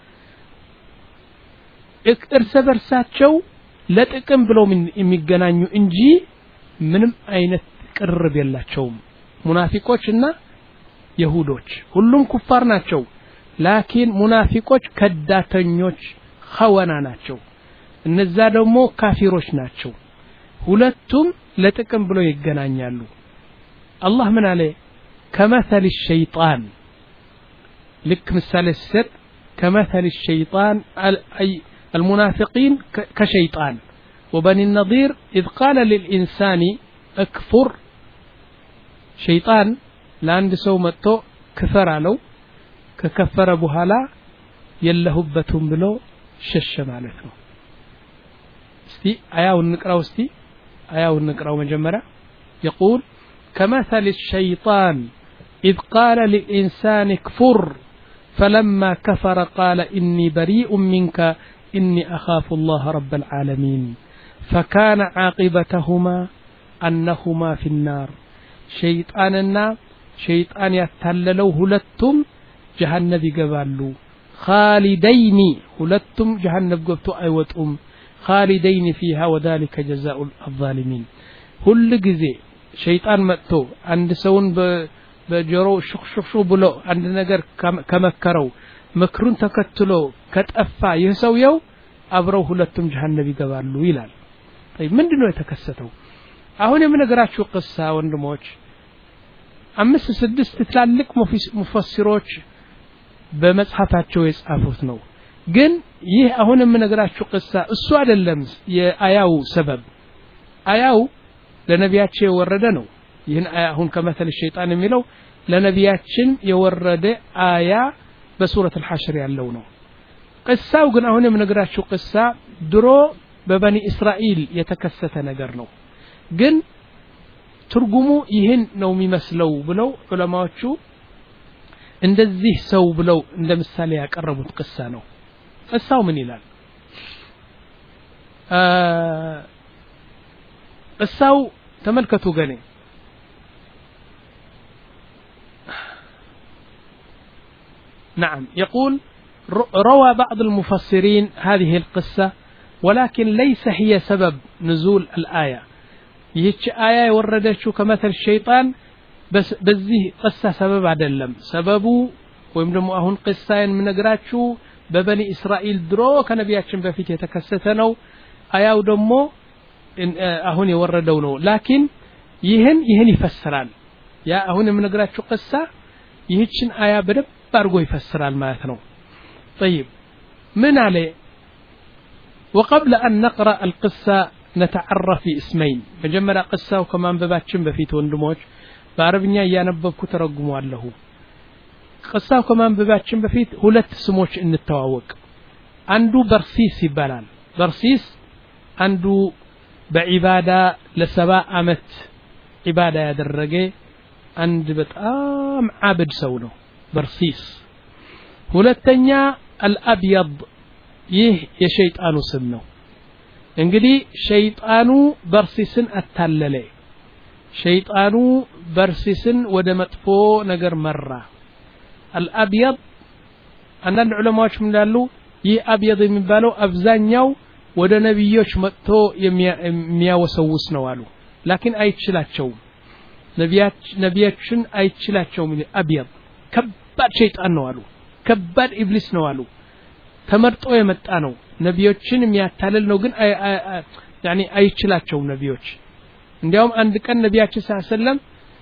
A: እርስ በርሳቸው ለጥቅም ብለው የሚገናኙ እንጂ ምንም አይነት ቅርብ የላቸውም ሙናፊቆችና ይሁዶች ሁሉም ኩፋር ናቸው ላኪን ሙናፊቆች ከዳተኞች ኸዋና ናቸው እነዛ ደግሞ ካፊሮች ናቸው ሁለቱም ለጥቅም ብለው ይገናኛሉ አላህ ምን አለ كمثل الشيطان لك مثال السر كمثل الشيطان أي المنافقين كشيطان وبني النضير إذ قال للإنسان اكفر شيطان لاند سومتو كفر له ككفر بهلا يلهبتهم بلو شش معناته استي آياو نقراو استي آياو نقراو مجمرة يقول كمثل الشيطان إذ قال للإنسان كفر فلما كفر قال إني بريء منك إني أخاف الله رب العالمين فكان عاقبتهما أنهما في النار شيطاننا شيطان يتهللو هلتم جهنم يقبالو خالدين هلتم جهنم قبتو أيوتهم خالدين فيها وذلك جزاء الظالمين هل جزي شيطان متو عند سون بجرو شخ شخ شو بلو عند نجر كم كمكرو مكرون تكتلو كتأفى يسويو أبروه لتم جهنم يقبلوا يلال طيب من دنو يتكستوا أهون من نجرات شو قصة وندموش أمس سدس تتلالك مفسروش بمصحفات شو يسافوتنو جن يه أهون من نجرات شو قصة السؤال اللمس يأياو سبب أياو ለነቢያችን የወረደ ነው ይህን አያ አሁን ከመተል ሸይጣን የሚለው ለነቢያችን የወረደ አያ በሱረት አልሐሽር ያለው ነው ቅሳው ግን አሁን የምነግራችሁ ቅሳ ድሮ በበኒ እስራኤል የተከሰተ ነገር ነው ግን ትርጉሙ ይህን ነው የሚመስለው ብለው ዑለማዎቹ እንደዚህ ሰው ብለው እንደምሳሌ ያቀረቡት ቅሳ ነው ቅሳው ምን ይላል قصاو تملكتوا غني نعم يقول روى بعض المفسرين هذه القصة ولكن ليس هي سبب نزول الآية يهيش آية وردتشو كمثل الشيطان بس بزيه قصة سبب عدلم سببه ويمدمو أهون قصة من نقراتشو ببني إسرائيل درو كنبياتشن بفيت يتكستنو آية ودمو አሁን የወረደው ነው ላኪን ይሄን ይሄን ይፈስራል ያ አሁን የምነግራችሁ ቅሳ ይህችን አያ በደብ አድርጎ ይፈስራል ማለት ነው طيب من عليه وقبل أن نقرأ القصة نتعرف في اسمين مجمرة قصة وكمان بباتشن بفيت وندموش بعربنيا يانببكو ترقموا له قصة وكمان بباتشن بفيت هلت سموش ان التواوق عنده برسيس يبالان برسيس عنده بعبادة لسبع أمت عبادة يدرجة عند بتأم عبد سونه برسيس هلتنيا الأبيض يه يشيطانو سمنو انقدي شيطانو برسيسن التللي شيطانو برسيسن ودمتفو نقر مرة الأبيض أن العلماء من قالوا يه أبيض من بالو أفزانيو ወደ ነብዮች መጥቶ የሚያወሰውስ ነው አሉ ላኪን አይችላቸውም ነብያች ነብያችን አይችላቸውም አብያብ ከባድ ሸይጣን ነው አሉ ከባድ ኢብሊስ ነው አሉ ተመርጦ የመጣ ነው ነብዮችን የሚያታልል ነው ግን ያኒ አይችላቸውም ነብዮች እንዲያውም አንድ ቀን ነብያችን ሰለላሁ ዐለይሂ ወሰለም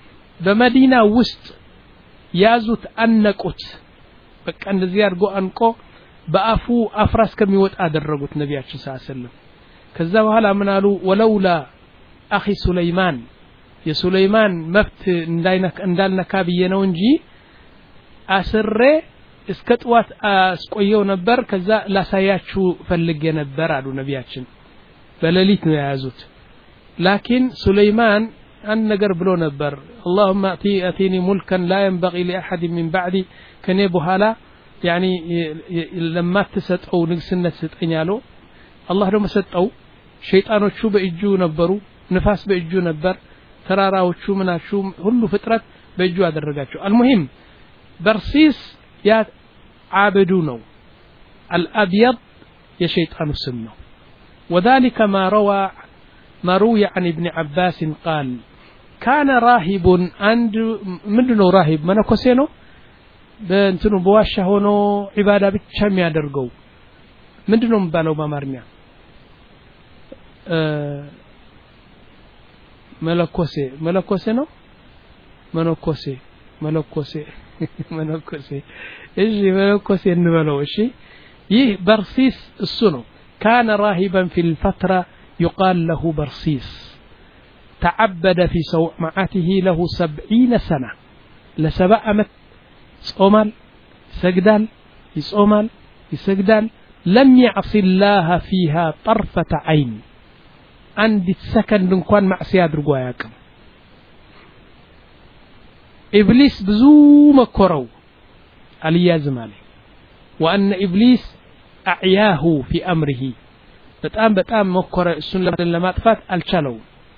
A: በመዲና ውስጥ ያዙት አነቁት በቃ እንደዚህ አድርጎ አንቆ በአፉ አፍራስ ከሚወጣ አደረጉት ነብያችን ሰለላሁ ዐለይሂ ወሰለም ከዛ በኋላ ምን አሉ ወለውላ አኺ ሱለይማን የሱለይማን መብት እንዳይነካ እንዳልነካ ብዬ ነው እንጂ አስሬ እስከ ጥዋት አስቆየው ነበር ከዛ ላሳያችሁ ፈልጌ ነበር አሉ ነብያችን በሌሊት ነው ያዙት ላኪን ሱለይማን አን ነገር ብሎ ነበር اللهم اتيني ملكا لا ينبغي لاحد من بعدي ከኔ በኋላ يعني لما ተሰጠው ንግስነት ሰጠኛለው አላህ ደግሞ ሰጠው ሸይጣኖቹ በእጁ ነበሩ ንፋስ በእጁ ነበር ተራራዎቹ ምናቹ ሁሉ ፍጥረት በእጁ አደረጋቸው المهم برسيس يا عابدو ነው الابيض يا شيطان اسم ነው وذلك ما روى ما روي عن ابن عباس قال كان راهب عند ምንድነው راهب መነኮሴ ነው በእንትኑ በዋሻ ሆኖ ዒባዳ ብቻ የሚያደርገው ምንድነው የሚባለው በአማርኛ መለኮሴ መለኮሴ ነው መነኮሴ መለኮሴ መነኮሴ እሺ መለኮሴ እንበለው እሺ ይህ በርሲስ እሱ ነው كان راهبا في الفترة يقال له برسيس تعبد في صومعته له سبعين سنة لسبع أمت يصومال يسجدال يصومال يسجدال لم يعص الله فيها طرفة عين عند السكن እንኳን ማዕሲያ አድርጎ አያውቅም ኢብሊስ ብዙ መከረው አልያዝም አለ وان ابليس اعياه في امره በጣም በጣም መከረ እሱን ለማጥፋት አልቻለው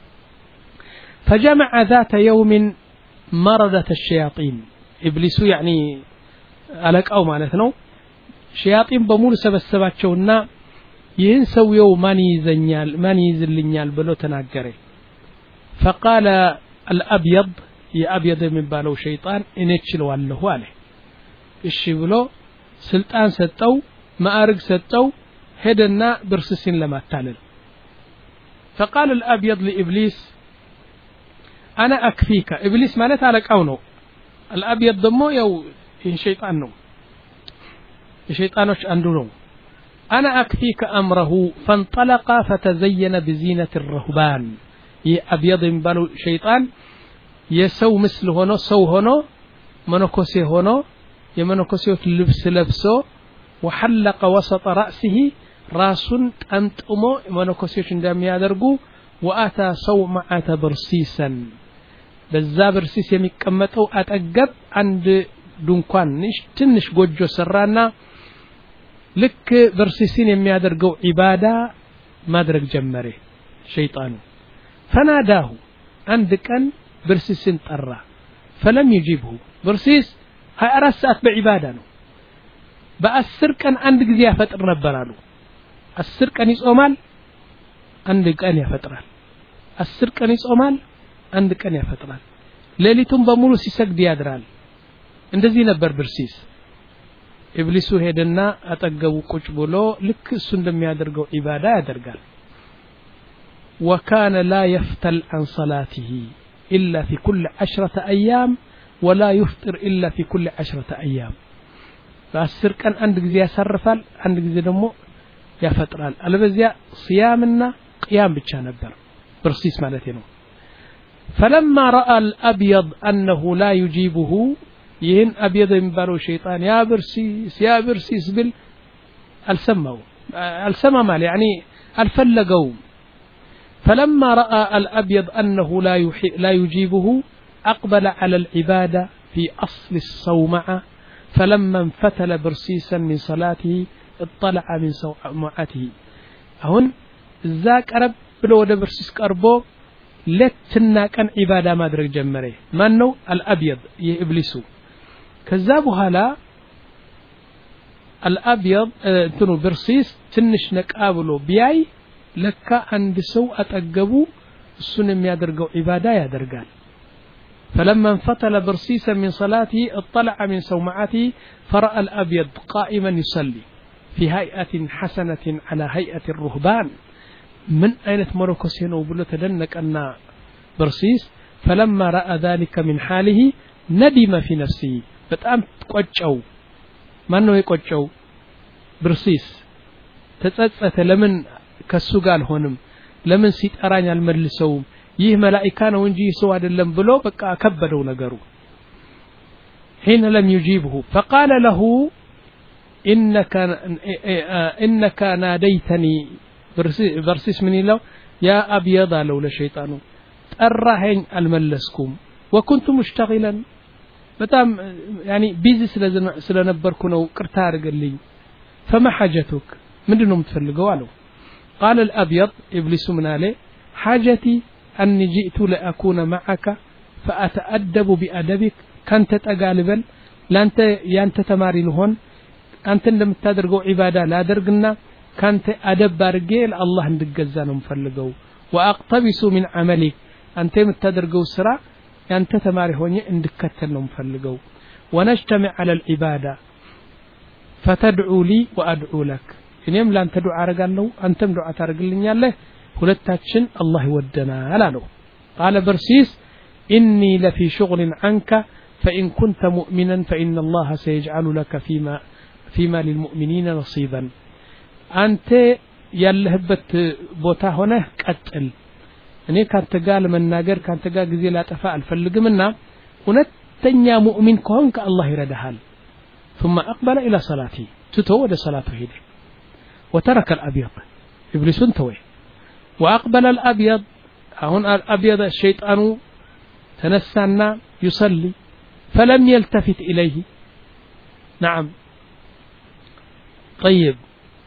A: فجمع ذات يوم مرضة الشياطين ابليس يعني አለቃው ማለት ነው ሸያጢን በሙሉ ሰበሰባቸውና ይህን ሰውየው ማን ይዘኛል ማን ይዝልኛል ብሎ ተናገረ فقال الابيض يا ابيض የሚባለው ሸይጣን እኔ እችለዋለሁ አለ እሺ ብሎ ስልጣን ሰጠው ማዕረግ ሰጠው ሄደና ብርሲስን ለማታለል فقال الابيض لابليس انا اكفيك ابليس ማለት አለቃው ነው الابيض ደግሞ ያው ሸይጣን ነው الشيطانوች አንዱ ነው انا اكفيك امره فانطلق فتزين بزينة الرهبان يابيض የሚባለው ሸይጣን የሰው ምስል ሆኖ ሰው ሆኖ መነኮሴ ሆኖ የመነኮሴው ልብስ ለብሶ وحلق وسط رأسه راسን ጠምጥሞ መነኮሴዎች እንደሚያደርጉ واتى صومعة برسيسا በዛ برسيس የሚቀመጠው አጠገብ አንድ ድንኳን ትንሽ ጎጆ ሰራና ልክ برسيسን የሚያደርገው ዒባዳ ማድረግ ጀመረ ሸይጣኑ فناداه አንድ ቀን برسيسን ጠራ فلم يجيبه برسيس ሃያ አራት ሰዓት በዒባዳ ነው በአስር ቀን አንድ ጊዜ ያፈጥር ነበር አሉ አስር ቀን ይጾማል አንድ ቀን ያፈጥራል አስር ቀን ይጾማል አንድ ቀን ያፈጥራል ሌሊቱን በሙሉ ሲሰግድ ያድራል እንደዚህ ነበር برسيس ኢብሊሱ ሄደና አጠገቡ ቁጭ ብሎ ልክ እሱ እንደሚያደርገው ዒባዳ ያደርጋል وكان لا يفتل عن صلاته إلا في كل عشرة أيام ولا يفطر إلا في كل عشرة أيام فأسر كان عند ጊዜ ያሳርፋል አንድ ጊዜ ደግሞ ያፈጥራል አለበዚያ صيامنا قيام ብቻ ነበር برسيس ማለት ነው فلما رأى الأبيض أنه لا يجيبه ይህን አብየድ የሚባለው ሸይጣን ያ برسيس ያ برسيس ብል አልሰማው አልሰማም ማለት يعني አልፈለገው فلما رأى الأبيض أنه لا لا يجيبه أقبل على العبادة في أصل الصومعة فلما انفتل برسيسا من صلاته اطلع من صومعته هون ذاك رب بلو ده برسيس قربو لتنا كان عبادة ما درك جمره ما نو الأبيض يإبليسو كذابها لا الأبيض تنو برسيس تنش نقابلو بياي لك عند سوء أتقبو السنم يدرقو عبادة يدرقال فلما انفتل برسيسا من صلاته اطلع من صومعته فرأى الأبيض قائما يصلي في هيئة حسنة على هيئة الرهبان من أين مركزين وبلو تدنك أن برسيس فلما رأى ذلك من حاله ندم في نفسه በጣም ቆጨው ማን ነው የቆጨው ብርሲስ ተጸጸተ ለምን ከሱ ጋር አልሆንም ለምን ሲጠራኝ አልመልሰውም ይህ መላእክት ነው እንጂ ሰው አይደለም ብሎ በቃ ከበደው ነገሩ حين لم يجيبه فقال له إنك إنك ناديتني برسيس من الله يا أبيض لولا شيطان تراهن الملسكم وكنت مشتغلا بتام يعني بيزي سلنبركو نو قرتا ارغلي فما حاجتك مندنو متفلقوا له قال الأبيض إبليس من عليه حاجتي أني جئت لأكون معك فأتأدب بأدبك كانت تقالبا لانت يانت تماري لهون أنت لم تدرقوا عبادة لا درقنا كانت أدب بارقيل الله اندقزانو مفلقوا وأقتبس من عملك أنت متدرقوا سرع أنت تماري هوني اندكتلنا مفلقوا ونجتمع على العبادة فتدعو لي وأدعو لك إنيم لان تدعو عرقالو أنتم دعا تارقلني الله هلتاتشن الله ودنا له قال برسيس إني لفي شغل عنك فإن كنت مؤمنا فإن الله سيجعل لك فيما فيما للمؤمنين نصيبا أنت يلهبت بوتا هنا قتل እኔ ካንተ ጋር ለመናገር ካንተ ጋር ጊዜ ላጠፋ አልፈልግምና ሁለተኛ ሙእሚን ከሆንክ አላህ ይረዳሃል ثم اقبل الى صلاتي تتو ወደ صلاته ሄደ وترك الابيض ابليس توي واقبل الابيض هون الابيض الشيطان تنسانا يصلي فلم يلتفت اليه نعم طيب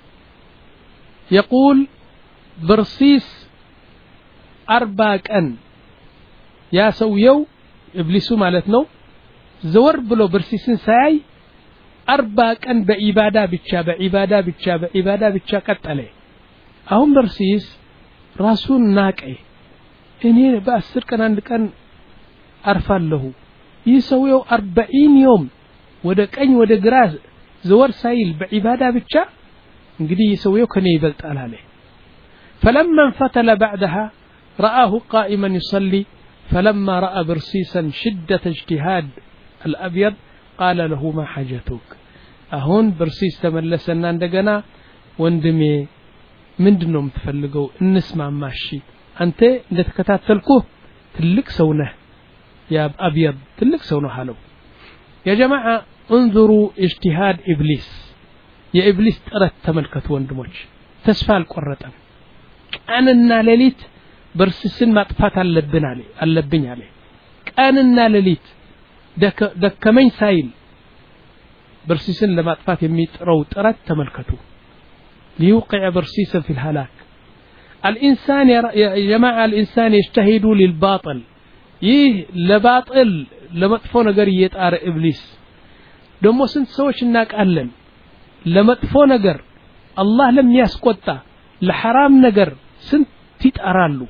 A: يقول برسيس أربع كأن يا سويو إبليسو مالتنو زور بلو برسيسن ساي أربع كأن بعبادة بتشا بعبادة بتشا بعبادة بتشا قط عليه أهم برسيس راسون ناقي إني بأسر كان عندك أن أرفال له يسويو أربعين يوم ودك أن ودك راز زور سايل بعبادة بتشا انقدي يسويو كان يبلت عليه فلما انفتل بعدها رآه قائما يصلي فلما رأى برسيسا شدة اجتهاد الأبيض قال له ما حاجتك أهون برسيس تملسنا عندنا وندمي مندنو متفلقوا نسمع ماشي أنت نتكتاتلكوه تلك سونه يا أبيض تلك سونه حلو يا جماعة انظروا اجتهاد إبليس يا إبليس ترى تملكت وندموش تسفال قرطا أنا ليليت برسسن ማጥፋት አለብን አለ አለብኝ አለ ቀንና ሌሊት ደከመኝ ሳይል برسسن ለማጥፋት የሚጥረው ጥረት ተመልከቱ ليوقع برسيسا في الهلاك الإنسان يا جماعة الإنسان يجتهد للباطل ይህ ለባጥል ለመጥፎ ነገር እየጣረ ኢብሊስ ደሞ ስንት ሰዎች እናቃለን ለመጥፎ ነገር አላህ ለሚያስቆጣ ለሐራም ነገር ስንት ይጣራሉ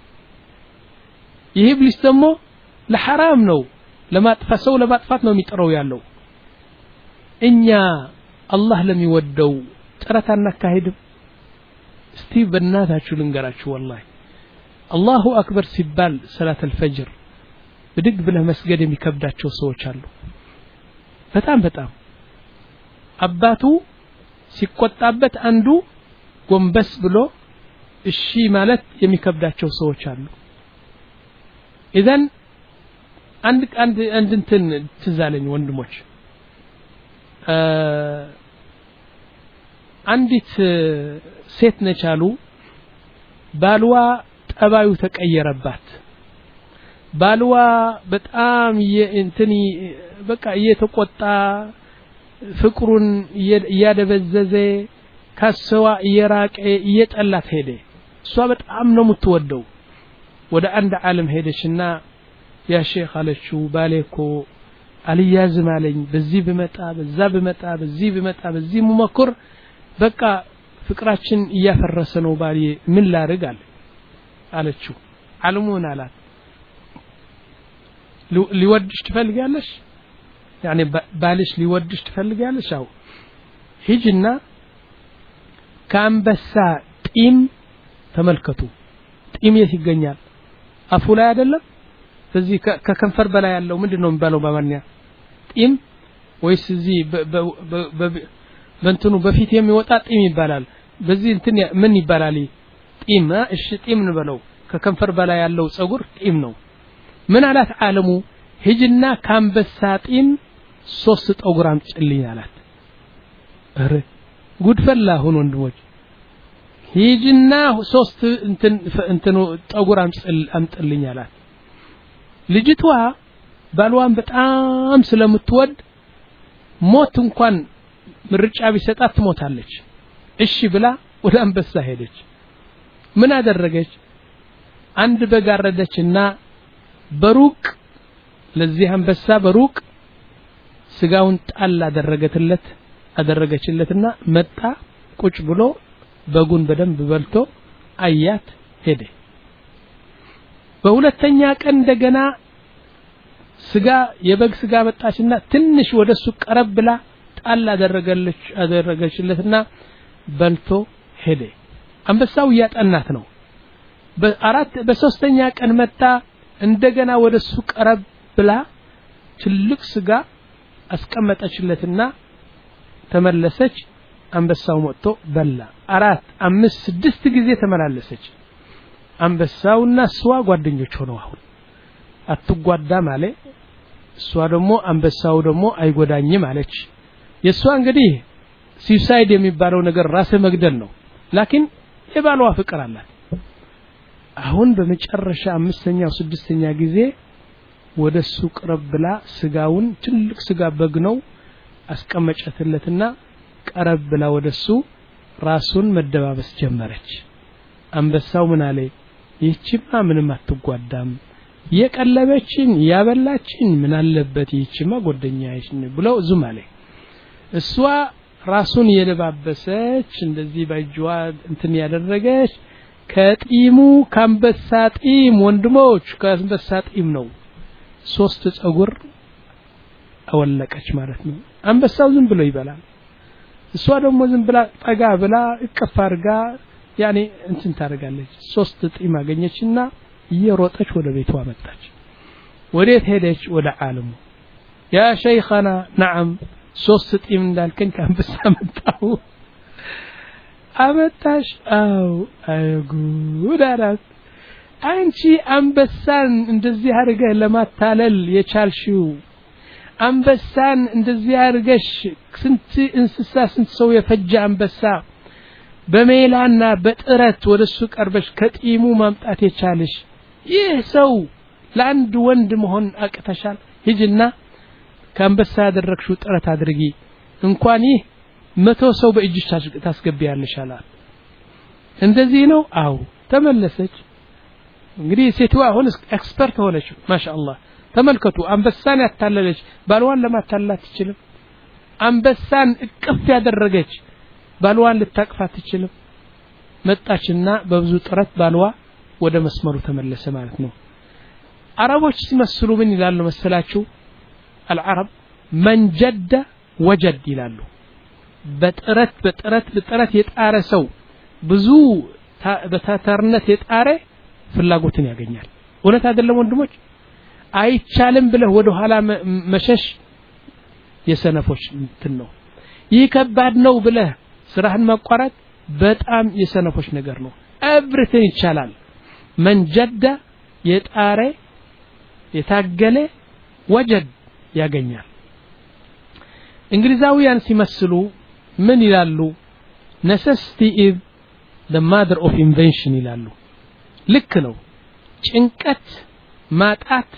A: ይህ ኢብሊስ ደግሞ ለሐራም ነው ለማጥፋት ሰው ለማጥፋት ነው የሚጥረው ያለው እኛ አላህ ለሚወደው ጥረት አናካሂድም እስቲ በእናታችሁ ልንገራችሁ ወላሂ አላሁ አክበር ሲባል ሰላት አልፈጅር ብድግ ብለህ መስገድ የሚከብዳቸው ሰዎች አሉ በጣም በጣም አባቱ ሲቆጣበት አንዱ ጎንበስ ብሎ እሺ ማለት የሚከብዳቸው ሰዎች አሉ ኢዘን አንድ አንድ አንድ እንትን ትዛለኝ ወንድሞች አንዲት ሴት ነች አሉ ባልዋ ጠባዩ ተቀየረባት ባልዋ በጣም የእንትኒ በቃ እየተቆጣ ፍቅሩን እያደበዘዘ ከሷ እየራቀ እየጠላት ሄደ እሷ በጣም ነው የምትወደው ወደ አንድ ዓለም ሄደችና ያ ሼኽ አለችው ባሌኮ አልያዝም አለኝ በዚህ በመጣ በዛ በመጣ በዚህ በመጣ በዚህ መመክር በቃ ፍቅራችን እያፈረሰ ነው ባሌ ምን ላርግ አለ አለችው ዓለሙን አላት ሊወድሽ ትፈልጊያለሽ يعني بالش ሊወድሽ ትፈልጊያለሽ አው ሂጅና ካምበሳ ጢም ተመልከቱ ጢም የት ይገኛል አፉ ላይ አይደለም በዚህ ከከንፈር በላይ ያለው ምንድነው የሚባለው በአማርኛ ጢም ወይስ እዚህ በእንትኑ በፊት የሚወጣ ጢም ይባላል በዚህ እንትን ምን ይባላል ጢም እሺ ጢም እንበለው ከከንፈር በላይ ያለው ጸጉር ጢም ነው ምን አላት ዓለሙ ሂጅና ካንበሳ ጢም ሶስት ጸጉር አምጪልኝ አላት አረ ጉድፈላ ሆኖ ወንድሞች ሂጅና ሶስት እንትን እንትኑ ጸጉር አምጥልኝ አላት ልጅቷ ባልዋን በጣም ስለምትወድ ሞት እንኳን ምርጫ ቢሰጣት ትሞታለች እሺ ብላ ወደ አንበሳ ሄደች ምን አደረገች አንድ በጋረደችና በሩቅ ለዚህ አንበሳ በሩቅ ስጋውን ጣል አደረገትለት አደረገችለትና መጣ ቁጭ ብሎ በጉን በደንብ በልቶ አያት ሄደ በሁለተኛ ቀን እንደገና ስጋ የበግ ስጋ መጣችና ትንሽ ወደሱ ቀረብ ብላ ጣል አደረገለች አደረገችለትና በልቶ ሄደ አንበሳው ያጠናት ነው በአራት በሶስተኛ ቀን መጣ እንደገና ወደሱ ቀረብ ብላ ትልቅ ስጋ አስቀመጠችለትና ተመለሰች አንበሳው መጥቶ በላ አራት አምስት ስድስት ጊዜ ተመላለሰች አንበሳውና እሷ ጓደኞች ሆነው አሁን አትጓዳ ማለት እሷ ደግሞ አንበሳው ደግሞ አይጎዳኝም አለች የሷ እንግዲህ ሱሳይድ የሚባለው ነገር ራስ መግደል ነው ላኪን የባሏ ፍቅር አላት አሁን በመጨረሻ አምስተኛው ስድስተኛ ጊዜ ወደሱ ቀረብ ብላ ስጋውን ትልቅ ስጋ በግ ነው አስቀመጨትለትና ቀረብ ብላ ወደሱ ራሱን መደባበስ ጀመረች አንበሳው ምን አለ ይህቺማ ምንም አትጓዳም የቀለበችን ያበላችን ምን አለበት ይህቺማ ጎደኛዬሽ ብለው ዝም አለ እሷ ራሱን የለባበሰች እንደዚህ ባይጇ እንትን ያደረገች ከጢሙ ካንበሳ ጢም ወንድሞች ካንበሳ ጢም ነው ሶስት ጸጉር አወለቀች ማለት ነው አንበሳው ዝም ብሎ ይበላል እሷ ደግሞ ዝም ብላ ጠጋ ብላ እቅፍ አድርጋ ያኔ እንትን ታደርጋለች ሶስት ጢም አገኘችና እየሮጠች ወደ ቤቷ መጣች ወዴት ሄደች ወደ ዓለሙ ያ ሸይኻና ነዓም ሶስት ጢም እንዳልከኝ ካንበሳ መጣው አመጣሽ አው አይጉድ አላት አንቺ አንበሳን እንደዚህ አድርገህ ለማታለል የቻልሽው አንበሳን እንደዚህ አድርገሽ ስንት እንስሳ ስንት ሰው የፈጀ አንበሳ በሜላና በጥረት ወደሱ ቀርበሽ ከጢሙ ማምጣት የቻለሽ ይህ ሰው ለአንድ ወንድ መሆን አቅተሻል ሂጅና ከአንበሳ ያደረግሽው ጥረት አድርጊ እንኳን ይህ መቶ ሰው በእጅሽ ታስገቢያለሽ አላት እንደዚህ ነው አው ተመለሰች እንግዲህ ሴትዋ አሁን ኤክስፐርት ሆነች ማሻአላህ ተመልከቱ አንበሳን ያታለለች ባልዋን ለማታላት ትችልም አንበሳን እቅፍ ያደረገች ባልዋን ልታቅፋት ትችልም መጣችና በብዙ ጥረት ባልዋ ወደ መስመሩ ተመለሰ ማለት ነው አረቦች ሲመስሉ ምን ይላሉ መሰላችሁ العرب من جد وجد ይላሉ በጥረት በጥረት በጥረት የጣረ ሰው ብዙ በታታርነት የጣረ ፍላጎትን ያገኛል እውነት አይደለም ወንድሞች አይቻልም ብለህ ወደ ኋላ መሸሽ የሰነፎች እንትን ነው ይህ ከባድ ነው ብለህ ስራህን ማቋረጥ በጣም የሰነፎች ነገር ነው everything ይቻላል من جد የጣረ የታገለ ወጀድ ያገኛል እንግሊዛውያን ሲመስሉ ምን ይላሉ necessity is the mother of invention ይላሉ ልክ ነው ጭንቀት ማጣት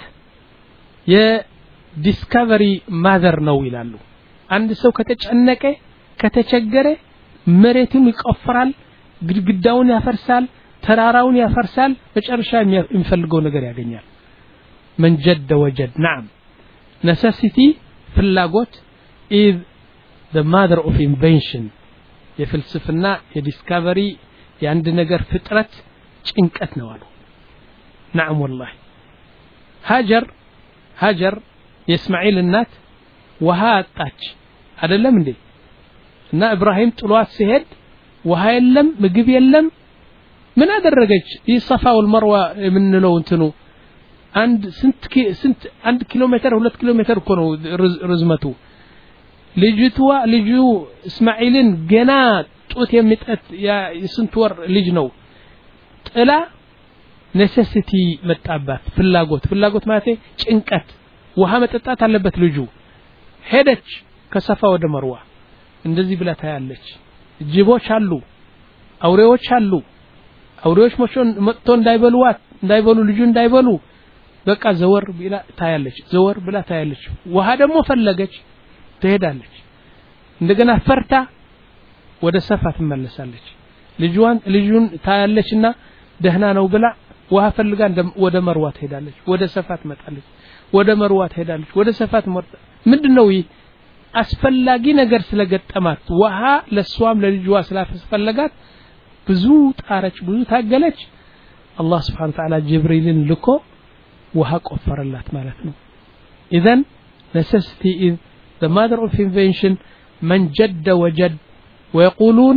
A: የዲስከቨሪ ማዘር ነው ይላሉ አንድ ሰው ከተጨነቀ ከተቸገረ መሬቱን ይቆፍራል ግድግዳውን ያፈርሳል ተራራውን ያፈርሳል መጨረሻ የሚፈልገው ነገር ያገኛል من جد وجد نعم necessity ፍላጎት is the mother of invention የፍልስፍና የዲስከቨሪ የአንድ ነገር ፍጥረት ጭንቀት ነው አሉ نعم والله هاجر هاجر የእስማኤል እናት ውሃ አጣች አይደለም እንዴ እና ኢብራሂም ጥሏት ሲሄድ ውሃ የለም ምግብ የለም ምን አደረገች ይصفا والمروه የምንለው እንትኑ አንድ ስንት ስንት አንድ ኪሎ ሜትር ሁለት ኪሎ ሜትር እኮ ነው ርዝመቱ ልጅቷ ልጁ እስማኤልን ገና ጡት የሚጠት የስንት ወር ልጅ ነው ጥላ ኔሴሲቲ መጣባት ፍላጎት ፍላጎት ማለት ጭንቀት ውሃ መጠጣት አለበት ልጁ ሄደች ከሰፋ ወደ መርዋ እንደዚህ ብላ ታያለች ጅቦች አሉ አውሬዎች አሉ አውሬዎች መጥቶ እንዳይበሉዋት እንዳይበሉ ልጁ እንዳይበሉ በቃ ዘወር ብላ ታያለች ዘወር ብላ ታያለች ውሃ ደግሞ ፈለገች ትሄዳለች እንደገና ፈርታ ወደ ሰፋ ትመለሳለች ልጇን ልጁን ታያለችና ደህና ነው ብላ ውሃ ፈልጋ ወደ መርዋ ትሄዳለች ወደ ሰፋ ትመጣለች ወደ መርዋ ትሄዳለች ወደ ሰፋ ትመጣ ምንድነው ይህ አስፈላጊ ነገር ስለገጠማት ውሃ ለሷም ለልጇ ስላፈለጋት ብዙ ጣረች ብዙ ታገለች አላህ Subhanahu Wa Ta'ala ጅብሪልን ልኮ ውሃ ቆፈረላት ማለት ነው اذا necessity is the mother of invention من جد وجد ويقولون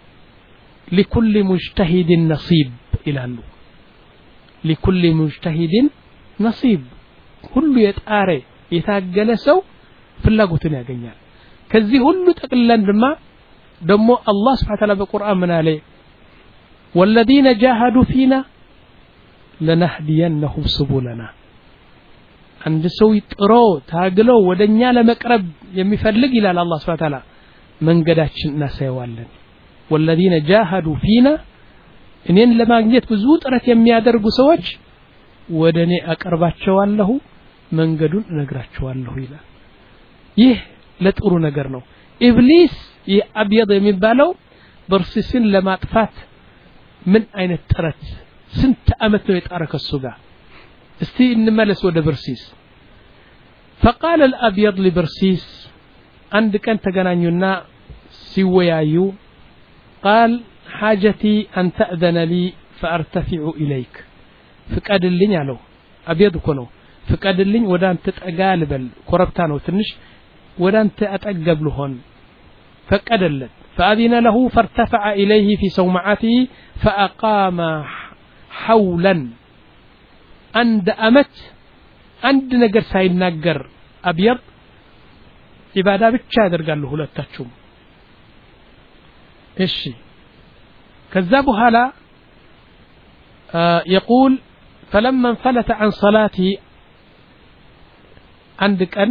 A: لكل مجتهد نصيب ይላሉ لكل مجتهد نصيب ሁሉ የጣረ የታገለ ሰው ፍላጎቱን ያገኛል ከዚህ ሁሉ ጠቅልለን ድማ ደሞ አላህ Subhanahu Wa Ta'ala በቁርአን ምን አለ والذين جاهدوا فينا لنهدينهم سبلنا አንድ ሰው ይጥሮ ታግሎ ወደኛ ለመቅረብ የሚፈልግ ይላል አላህ Subhanahu Wa Ta'ala መንገዳችን እናሳየዋለን والذين جاهدوا فينا እኔን ለማግኘት ብዙ ጥረት የሚያደርጉ ሰዎች ወደኔ አቀርባቸዋለሁ መንገዱን እነግራቸዋለሁ ይላል ይህ ለጥሩ ነገር ነው ኢብሊስ የአብየድ የሚባለው በርሲስን ለማጥፋት ምን አይነት ጥረት ስንት አመት ነው የጣረከሱ ጋር እስቲ እንመለስ ወደ በርሲስ فقال الابيض لبرسيس عند كان ተገናኙና ሲወያዩ قال حاجتي أن تأذن لي فأرتفع إليك فقدلني አለው አብየድ እኮ ነው فقدلني ወደ አንተ ተጠጋል በል ኮረብታ ነው ትንሽ ወደ አንተ አጠገብ ልሆን فقدلت فأذن له فارتفع إليه في صومعته فأقام حولا عند أمت عند ነገር ሳይናገር አብየድ ኢባዳ ብቻ ያደርጋሉ ሁለታቸውም እሺ ከዛ በኋላ يقول فلما انفلت عن صلاته عند كان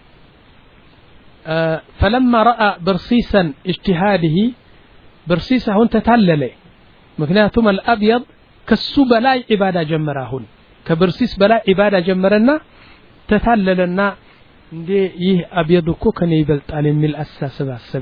A: فلما راى برسيسا اجتهاده برسيس هون تتلل مكنياتهم الابيض كسو بلاي عباده جمرهون كبرسيس بلاي عباده جمرنا تتللنا እንዴ ይህ አብየድ እኮ ከኔ ይበልጣል የሚል አሳሰብ አሰበ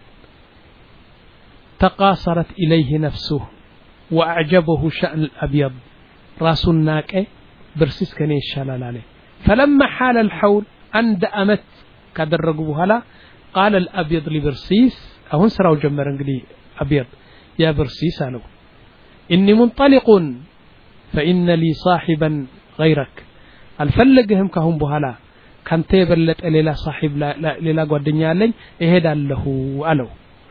A: تقاصرت إليه نفسه وأعجبه شأن الأبيض راس ناقه برسيس كان يشالال عليه فلما حال الحول عند أمت كدرقوا هلا قال الأبيض لبرسيس أهون سراو جمر انجلي أبيض يا برسيس أنو إني منطلق فإن لي صاحبا غيرك الفلقهم كهم بهلا كان تيبلت إلى صاحب لا لا لا قدنيا لي إهدا له ألو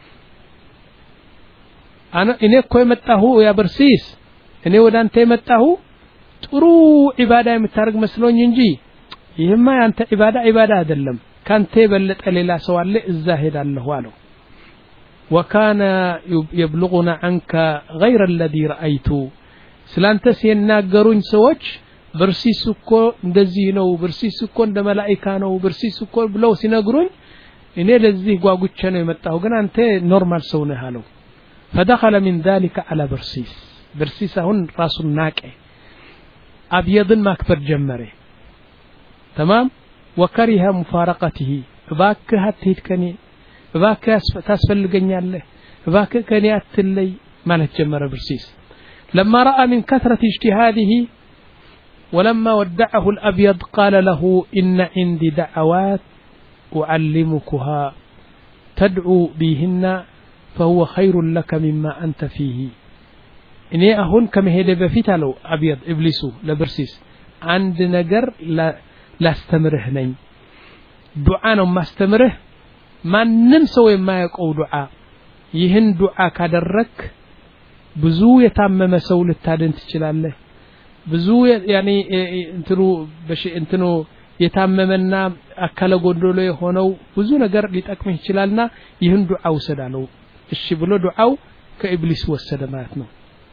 A: أنا إني كوي متاهو يا برسيس إني ودان تي متاهو ጥሩ ኢባዳ የምታርግ መስሎኝ እንጂ ይሄማ ያንተ ኢባዳ ኢባዳ አይደለም ካንተ በለጠ ሌላ ሰው አለ እዛ ሄዳለሁ አለው وكان يبلغنا عنك غير الذي رأيت ስላንተ ሲናገሩኝ ሰዎች برسيس እኮ እንደዚህ ነው برسيس እኮ እንደ መላእክት ነው برسيس እኮ ብለው ሲነግሩኝ እኔ ለዚህ ጓጉቼ ነው የመጣው ግን አንተ ኖርማል ሰው ነህ አለው فدخل من ذلك على برسيس برسيس هون راسه ناقه أبيض ما كبر جمره تمام وكره مفارقته باك هتيت كني باك تاسفلغنياله باك كني اتلي مالك جمره برسيس لما رأى من كثرة اجتهاده ولما ودعه الأبيض قال له إن عندي دعوات أعلمكها تدعو بهن فهو خير لك مما أنت فيه إني أهون كم هيدا بفيتالو أبيض إبليسو لبرسيس عند نجر لا لا استمره نين دعاء ما استمره ما نمسوي ما يقو دعاء يهن دعاء كدرك بزو يتمم سول التادن تشلاله ብዙ ያኒ እንትኑ በሽ እንትኑ የታመመና አካለ ጎዶሎ የሆነው ብዙ ነገር ሊጠቅምህ ይችላልና ይህን ዱዓ ወሰዳለው እሺ ብሎ ዱዓው ከኢብሊስ ወሰደ ማለት ነው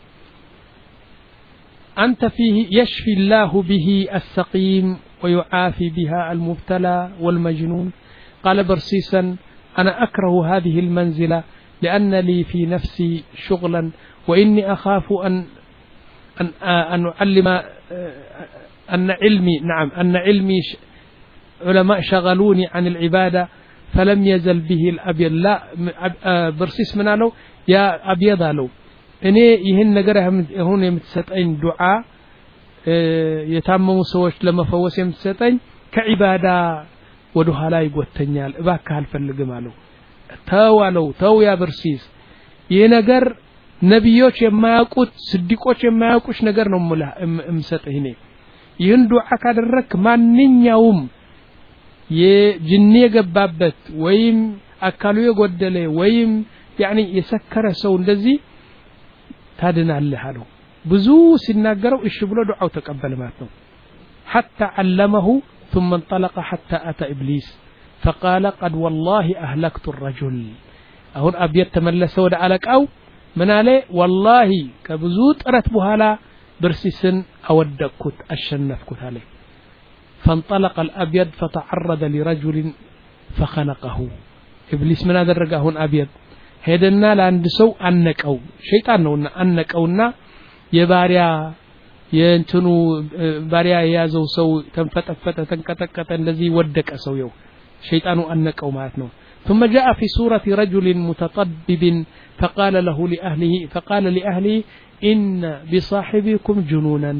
A: أنت فيه يشفي الله به السقيم ويعافي بها المبتلى والمجنون قال برسيسا أنا أكره هذه المنزلة لأن لي في نفسي شغلا وإني أخاف أن أن أن أعلم أن علمي نعم أن علمي علماء شغلوني عن العبادة فلم يزل به الأبيض لا برسيس منالو يا أبيض له እኔ ይሄን ነገር አሁን የምትሰጠኝ ዱዓ የታመሙ ሰዎች ለመፈወስ የምትሰጠኝ ከዒባዳ ወደ ኋላ ይጎተኛል እባክህ አልፈልግም አለው ተው አለው ተው ያ በርሲስ ይሄ ነገር ነብዮች የማያውቁት ስዲቆች የማያውቁሽ ነገር ነው እምሰጥህ እኔ ይህን ዱዓ ካደረክ ማንኛውም የጅኒ የገባበት ወይም አካሉ የጎደለ ወይም ያኒ የሰከረ ሰው እንደዚህ ታድናለህ አለው ብዙ ሲናገረው እሺ ብሎ ዱዓው ተቀበለ ማለት ነው حتى علمه ثم انطلق حتى أتى إبليس فقال قد والله أهلكت الرجل أهون أبيت تملس ود علىك أو من عليه والله كبزوت أرت بهالا برسسن أودكت أشنفكت عليه فانطلق الأبيض فتعرض لرجل فخنقه إبليس من هذا الرجل هون أبيض ሄደና ለአንድ ሰው አነቀው ሸይጣን ነውና አነቀውና የባሪያ የእንትኑ ባሪያ የያዘው ሰው ተንፈጠፈጠ ተንቀጠቀጠ እንደዚህ ወደቀ ሰውየው ሸይጣኑ አነቀው ማለት ነው ثم جاء في صورة رجل متطبب فقال له لأهله فقال لأهله إن بصاحبكم جنونا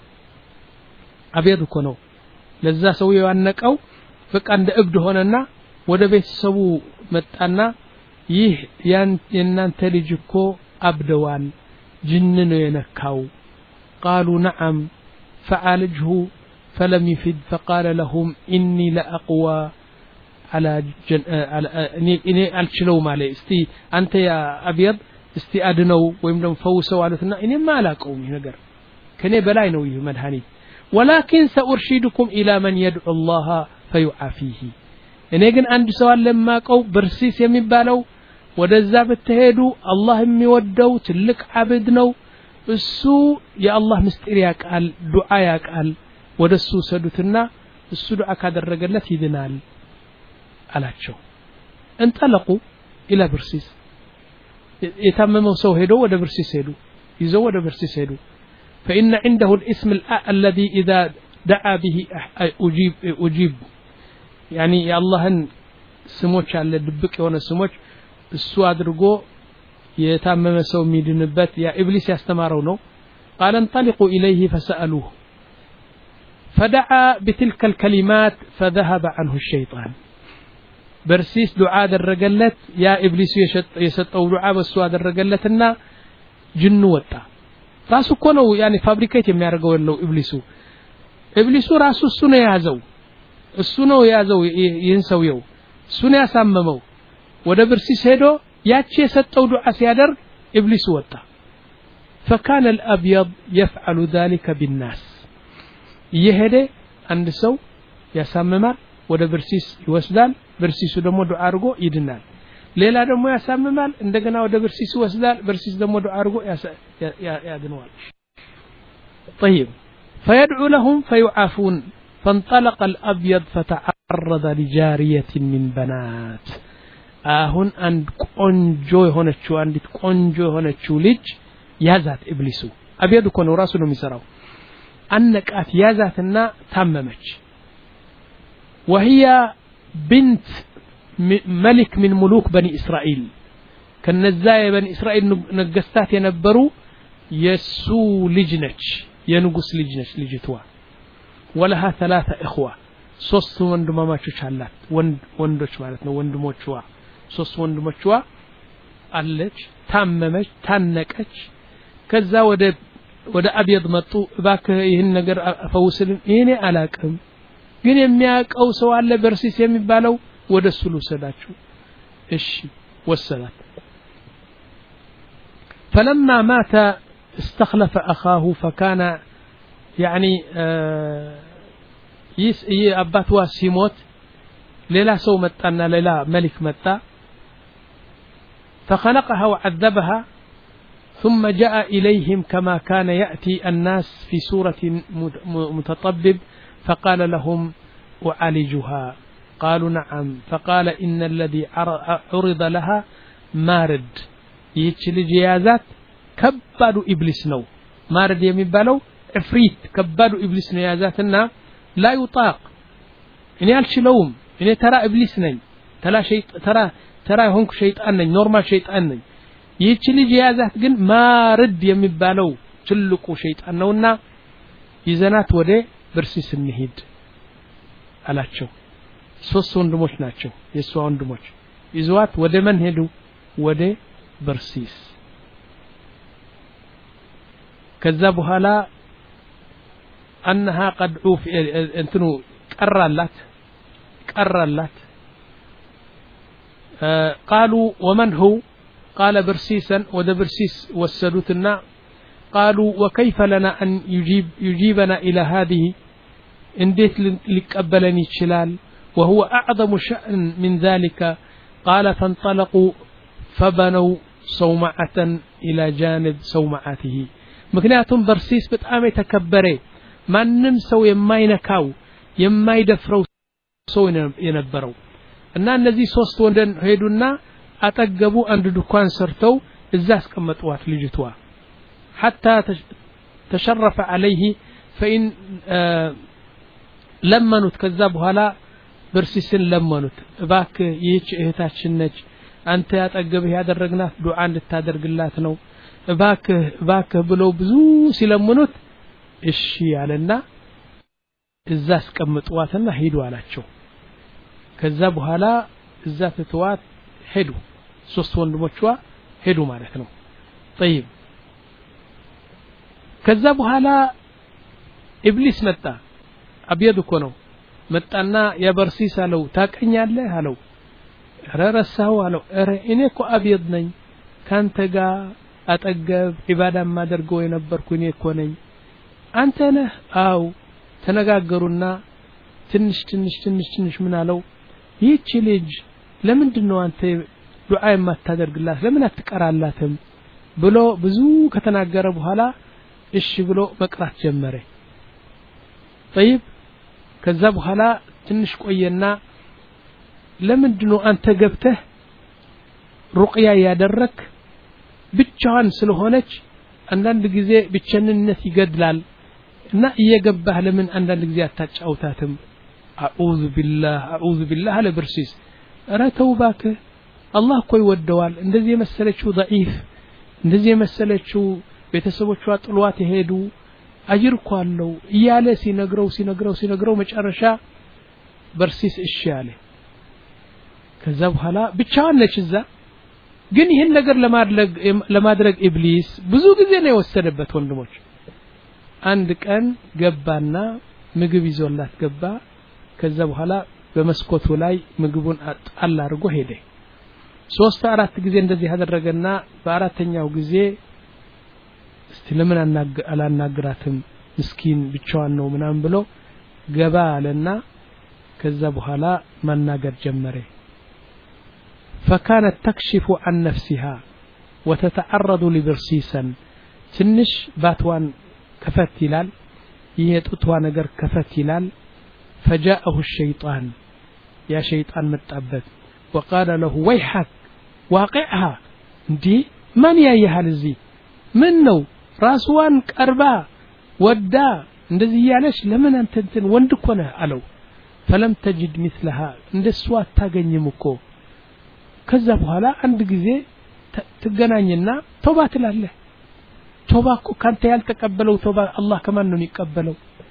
A: أبيض كنو لذا سويه አነቀው በቃ እንደ እብድ ሆነና ወደ ቤተሰቡ መጣና ይህ የናንተ ልጅ እኮ አብደዋል ጅን ነው የነካው قالوا نعم فعالجه فلم يفد فقال لهم إني لأقوى على جن... على إني ألشلو مالي استي أنت يا أبيض استي أدنو ويمدن فوسوا على إني ما لاقوم هنجر كني بلاي نويه مدهني ولكن سأرشدكم إلى من يدعو الله فيعافيه إني جن عند سؤال لما قو برسيس يمبالو ወደዛ በተሄዱ አላህ የሚወደው ትልቅ አብድ ነው እሱ የአላህ ምስጢር ያቃል ዱዓ ያቃል ወደሱ ሰዱትና እሱ ዱዓ ካደረገለት ይድናል አላቸው እንጠለቁ ኢላ ብርሲስ የታመመው ሰው ሄዶ ወደ ብርሲስ ሄዱ ይዘው ወደ ብርሲስ ሄዱ فإن عنده الاسم الذي إذا دعا به أجيب أجيب يعني يا الله ስሞች አለ ድብቅ የሆነ ስሞች እሱ አድርጎ የታመመ ሰው የሚድንበት ያ ኢብሊስ ያስተማረው ነው قال انطلقوا إليه فسألوه فدعا بتلك الكلمات فذهب عنه الشيطان برسيس دعاء درجلت يا إبليس يسطው دعاء በሱ አደረገለትና ጅኑ ወጣ ራሱ እኮ ነው ያኒ ፋብሪኬት የሚያደርገው ያለው ኢብሊሱ ኢብሊሱ ራሱ እሱ ነው ያዘው እሱ ነው ያዘው ይህን ሰውየው እሱ ነው ያሳመመው ወደ ብርሲስ ሄዶ ያቺ የሰጠው ዱዓ ሲያደርግ ኢብሊስ ወጣ فكان الأبيض يفعل ذلك بالناس يهد عند سو يسممال ወደ ብርሲስ ይወስዳል ብርሲሱ ደግሞ ዱዓ አድርጎ ይድናል ሌላ ደግሞ ያሳምማል እንደገና ወደ ብርሲስ ይወስዳል ብርሲስ ደግሞ ዱዓ አድርጎ ያድነዋል طيب فيدعو لهم فيعافون فانطلق الأبيض فتعرض لجارية من بنات አሁን አንድ ቆንጆ የሆነችው አንዲት ቆንጆ የሆነችው ልጅ ያዛት ኢብሊሱ አብየዱ እኮ ነው ራሱ ነው የሚሰራው አነቃት ያዛትና ታመመች وهي بنت ملك من ملوك بني إسرائيل كنزاي بني إسرائيل نجستات ينبرو يسو لجنش ينقص لجنش لجتوا ولها ثلاثة إخوة ሶስት ወንድማማቾች አላት ወንድ ወንዶች ማለት ነው ወንድሞቿ ሶስት ወንድሞቿ አለች ታመመች ታነቀች ከዛ ወደ ወደ አብየድ መጡ እባክህ ይሄን ነገር ፈውስልን ይሄኔ አላቅም ግን የሚያቀው ሰው አለ በርሲስ የሚባለው ወደሱ ልውሰዳችሁ እሺ ወሰላት فلما مات استخلف أخاه فكان يعني يس يأباتوا سيموت ليلا سو متأنا ليلا ملك متى فخنقها وعذبها ثم جاء إليهم كما كان يأتي الناس في سورة متطبب فقال لهم أعالجها قالوا نعم فقال إن الذي عرض لها مارد يتشل جيازات كبادو إبليس نو مارد يميبالو عفريت كبادو إبليس نيازاتنا لا يطاق إني ألشلوم إني ترى إبليس ني ترى شيء ترى ترى هنك شيطان ني نورمال شيطان ني يتشل جيازات جن مارد يميبالو تلقو شيطان نونا يزنات ودي برسيس النهيد አላቸው ሶስት ወንድሞች ናቸው የሷ ወንድሞች ይዟት ወደ ማን ሄዱ ወደ በርሲስ ከዛ በኋላ انها قد عوف እንትኑ ቀራላት ቀራላት قالوا ومن هو قال برسيسا وده برسيس وسدوتنا قالوا وكيف لنا ان يجيب يجيبنا الى هذه انديت لقبلني يشلال وهو اعظم شأن من ذلك قال فانطلقوا فبنوا صومعة الى جانب صومعته مكنياتهم برسيس بتام يتكبره ማንም ሰው የማይነካው የማይደፍረው ሰው የነበረው እና እነዚህ ሶስት ወንደን ሄዱና አጠገቡ አንድ ዱኳን ሰርተው እዛ አስቀመጡዋት ልጅቷ حتى تشرف عليه فإن ለመኑት ከዛ በኋላ በርሲስን ለመኑት እባክህ ይህች እህታችን ነች አንተ ያጠገብህ ያደረግናት ዱዓ እንድታደርግላት ነው እባክህ እባክህ ብለው ብዙ ሲለምኑት እሺ ያለና እዛ አስቀምጧትና ሄዱ አላቸው ከዛ በኋላ እዛ ተተዋት ሄዱ ሶስት ወንድሞቿ ሄዱ ማለት ነው طيب ከዛ በኋላ ኢብሊስ መጣ አብየድ እኮ ነው መጣና የበርሲስ አለው ታቀኛለህ አለው ረረሳው አለው እረ እኔ እኮ አብየድ ነኝ ካንተ ጋር አጠገብ ኢባዳ ማደርገው የነበርኩ እኔ እኮ ነኝ አንተ ነህ አው ተነጋገሩና ትንሽ ትንሽ ትንሽ ትንሽ ምን አለው ይህች ልጅ ለምንድነው አንተ ዱዓ የማታደርግላት ለምን አትቀራላትም ብሎ ብዙ ከተናገረ በኋላ እሺ ብሎ መቅራት ጀመረ طيب ከዛ በኋላ ትንሽ ቆየና ለምንድነው አንተ ገብተህ ሩቅያ ያደረክ ብቻዋን ስለሆነች አንዳንድ ጊዜ ብቸኝነት ይገድላል እና እየገባህ ለምን አንዳንድ ጊዜ አታጫውታትም አዑዙ ቢላህ አዑዙ ቢላህ አለ በርሲስ ኧረ ተው እባክህ አላህ እኮ ይወደዋል እንደዚህ የመሰለችው ضعيف እንደዚህ የመሰለችው ቤተሰቦቿ ጥሏት ይሄዱ አጅር እኮ አለው እያለ ሲነግረው ሲነግረው ሲነግረው መጨረሻ በርሲስ እሺ አለ ከዛ በኋላ ብቻዋን ነች እዛ ግን ይሄን ነገር ለማድረግ ለማድረግ ኢብሊስ ብዙ ጊዜ ነው የወሰደበት ወንድሞች አንድ ቀን ገባና ምግብ ይዞላት ገባ ከዛ በኋላ በመስኮቱ ላይ ምግቡን አጣል አድርጎ ሄደ ሶስት አራት ጊዜ እንደዚህ ያደረገና በአራተኛው ጊዜ እስቲ ለምን አላናግራትም ምስኪን ብቻዋን ነው ምናምን ብሎ ገባ አለና ከዛ በኋላ ማናገር ጀመረ فكانت تكشف عن نفسها وتتعرض لبرسيسا تنش باتوان كفت يلال يهتطوا ነገር كفت يلال فجاءه الشيطان يا شيطان متعبد وقال له ويحك واقعها دي من ያያል እዚ ምን ነው ራስዋን ቀርባ ወዳ እንደዚህ ያለሽ ለምን አንተ እንትን ወንድ እኮ ነህ አለው فلم تجد مثلها እንደሷ አታገኝም እኮ ከዛ በኋላ አንድ ጊዜ ትገናኝና ተውባ ትላለህ ተውባ እኮ ካንተ ያልተቀበለው ተውባ አላህ ከማን ነው የሚቀበለው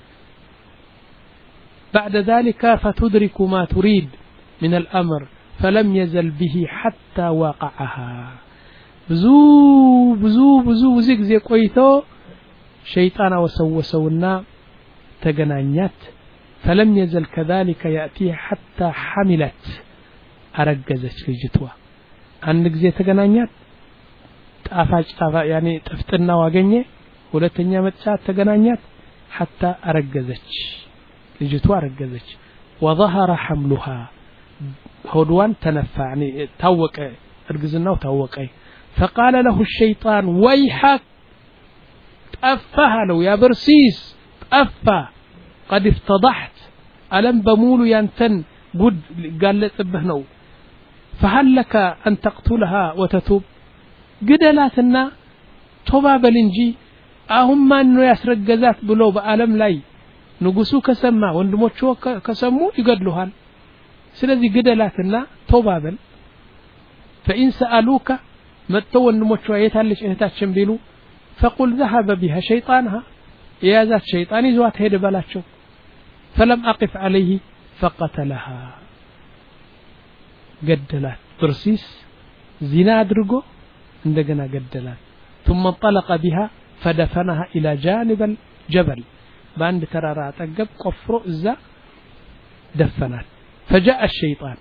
A: بعد ذلك فتدرك ما تريد من الأمر فلم يزل به حتى واقعها ብዙ ብዙ ብዙ ጊዜ ቆይቶ ሸይጣን ወሰወሰውና ተገናኛት فلم يزل كذلك يأتي حتى حملت አረገዘች ልጅቷ አንድ ጊዜ ተገናኛት ጣፋጭ ጣፋ ያኔ ጥፍጥናው አገኘ ሁለተኛ መጣ ተገናኛት حتى أرجزتش لجتوا أرجزتش وظهر حملها هدوان تنفع يعني توق أرجزنا وتوق فقال له الشيطان ويحك تأفها له يا برسيس تأفى قد افتضحت ألم بمولو ينتن قد قال لتبهنو فهل لك أن تقتلها وتتوب قدلاتنا توبا بلنجي أهم أنه يسرقزات بلو بألم لاي نقصو كسما وندموشو كسمو يقدلوها سلذي قدلاتنا توبا بل فإن سألوك متو وندموشو يتهلش إنتات شنبيلو فقل ذهب بها شيطانها يا ذات شيطاني زوات هيد بلاتشو فلم أقف عليه فقتلها قدلات برسيس زنا أدرقو عندنا قدلات ثم انطلق بها فدفنها إلى جانب الجبل باند ترارات أقب قفرو إزا دفنات فجاء الشيطان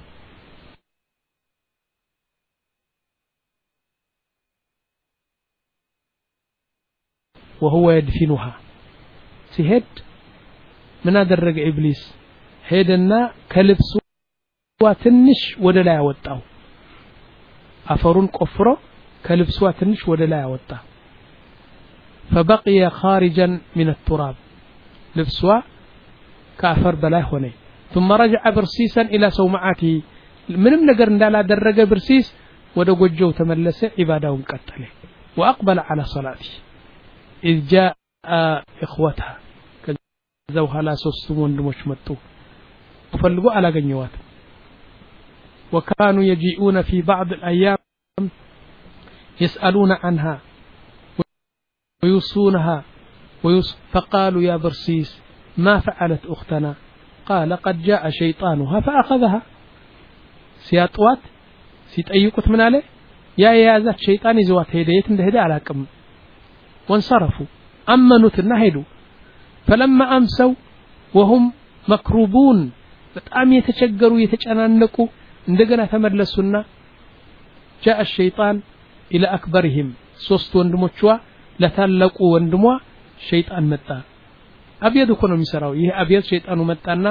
A: وهو يدفنها سيهد من أدرج إبليس هيدنا كلبس واتنش ودلا يوطاو أفرون قفرو كلبس واتنش ودلا يوطا فبقي خارجا من التراب لبسوا كافر بلا هوني ثم رجع برسيسا إلى صومعاته منم نجر ندالا درج برسيس ودا ጎጆው ተመለሰ عبادውን ቀጠለ وأقبل على صلاته إذ جاء إخوتها كذو هلا ሶስቱም ወንድሞች መጡ ፈልጎ አላገኘዋት وكانوا يجيئون في بعض الأيام يسألون عنها ويوصونها ويوص فقالوا يا برسيس ما فعلت أختنا قال قد جاء شيطانها فأخذها سياطوات سيتأيقت من عليه يا يا ذات شيطان يزوات هديت من هدي على كم وانصرفوا أمنوا النهدوا فلما أمسوا وهم مكروبون بتأم يتشجروا يتجننقوا عندنا تملسنا جاء الشيطان إلى أكبرهم صوست وندموشوا لتلقوا وندموا شيطان متى أبيض كونوا مسراو يه أبيض شيطان متانا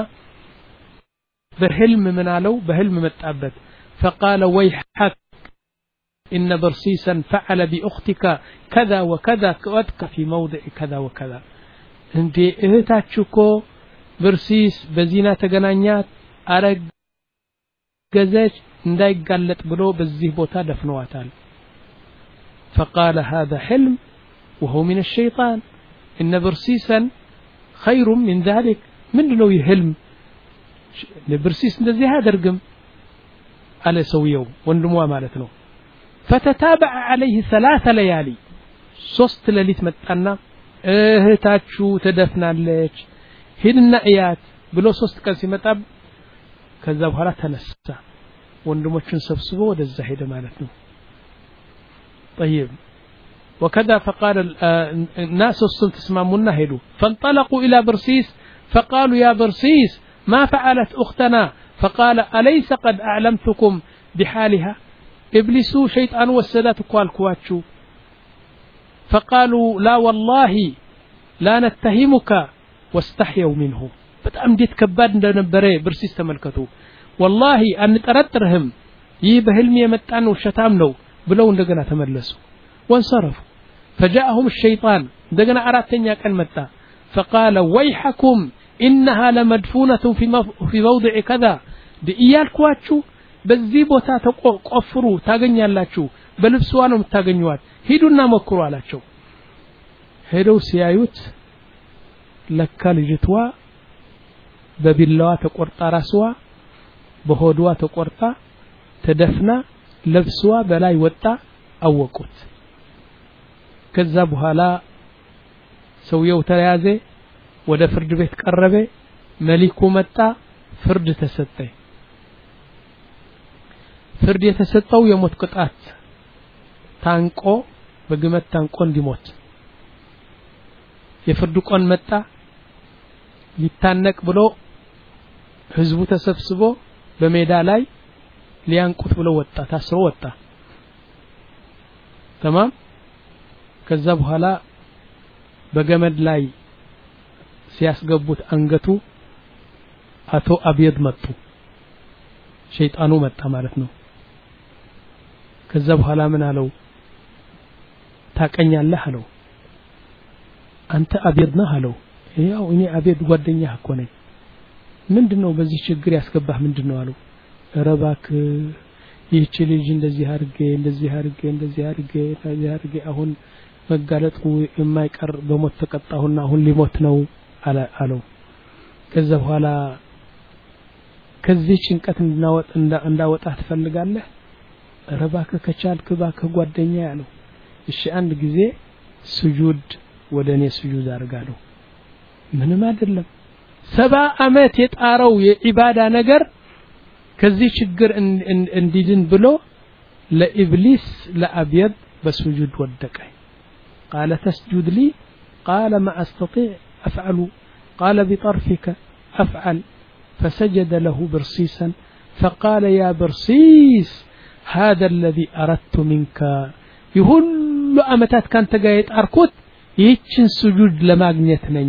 A: بحلم منالو بحلم متأبد فقال ويحك إن برسيسا فعل بأختك كذا وكذا كوتك في موضع كذا وكذا انت اهتاتشكو برسيس بزينة تغنانيات أرق جزاج نداي قالت بلو بزيه بوتا دفنواتال فقال هذا حلم وهو من الشيطان إن برسيسا خير من ذلك من لو يهلم برسيس ندزي هذا رقم على سويو وندموا مالتنا فتتابع عليه ثلاث ليالي صوست لليت متقنا اهتاتشو تدفنا لك هدنا ايات بلو صوست كان سيمطاب كذا بኋላ ተነሳ ወንድሞቹን ሰብስቦ ወደዛ ሄደ ማለት ነው طيب وكذا فقال الناس الصلت اسمامنا هدو فانطلقوا إلى برسيس فقالوا يا برسيس ما فعلت أختنا فقال أليس قد أعلمتكم بحالها إبليسو شيطان والسادات كوالكواتشو فقالوا لا والله لا نتهمك واستحيوا منه بتأم ديت كباد نبري برسيس تملكتو والله أن ترترهم يبهلم يمتعن وشتامنو بلو ندقنا تملسوا وانصرفوا فجاءهم الشيطان دقنا أراتنيا كان متى فقال ويحكم إنها لمدفونة في في موضع كذا بإيال كواتشو بزيبوتا تقفروا تاغنيا لاتشو بلبسوانهم تاغنيوات هيدونا مكروا لاتشو هيدو سيايوت لكا لجتوا ببلاوا تقرطا راسوا بهودوا تقرطا تدفنا لبسوا بلاي وطا أوقوت ከዛ በኋላ ሰውየው ተያዘ ወደ ፍርድ ቤት ቀረበ መሊኩ መጣ ፍርድ ተሰጠ ፍርድ የተሰጠው የሞት ቅጣት ታንቆ በግመት ታንቆ እንዲሞት የፍርዱ ቀን መጣ ሊታነቅ ብሎ ህዝቡ ተሰብስቦ በሜዳ ላይ ሊያንቁት ብሎ ወጣ ታስሮ ወጣ تمام ከዛ በኋላ በገመድ ላይ ሲያስገቡት አንገቱ አቶ አብየድ መጡ ሸይጣኑ መጣ ማለት ነው ከዛ በኋላ ምን አለው ታቀኛለህ አለው አንተ አብየድ ነህ አለው ያው እኔ አብየድ ጓደኛህ እኮ ነኝ ምንድነው በዚህ ችግር ያስገባህ ምንድነው አለው ረባክ ይህች ልጅ እንደዚህ አርገ እንደዚህ አርገ እንደዚህ አርገ እንደዚህ አርገ አሁን መጋለጡ የማይቀር በሞት ተቀጣሁና አሁን ሊሞት ነው አለው ከዛ በኋላ ከዚህ ጭንቀት እንድናወጥ እንዳወጣ ትፈልጋለህ ረባክ ከቻልክ ባክ ጓደኛ ያለው እሺ አንድ ጊዜ ስጁድ ወደኔ ስጁድ አርጋለሁ ምንም አይደለም ሰባ አመት የጣረው የኢባዳ ነገር ከዚህ ችግር እንዲድን ብሎ ለኢብሊስ ለአብየድ በስጁድ ወደቀ قال تسجد لي قال ما استطيع افعل قال بطرفك افعل فسجد له برصيسا فقال يا برصيس هذا الذي اردت منك يقول امتات كانت جايت اركوت ይህችን ስጁድ ለማግኘት ነኝ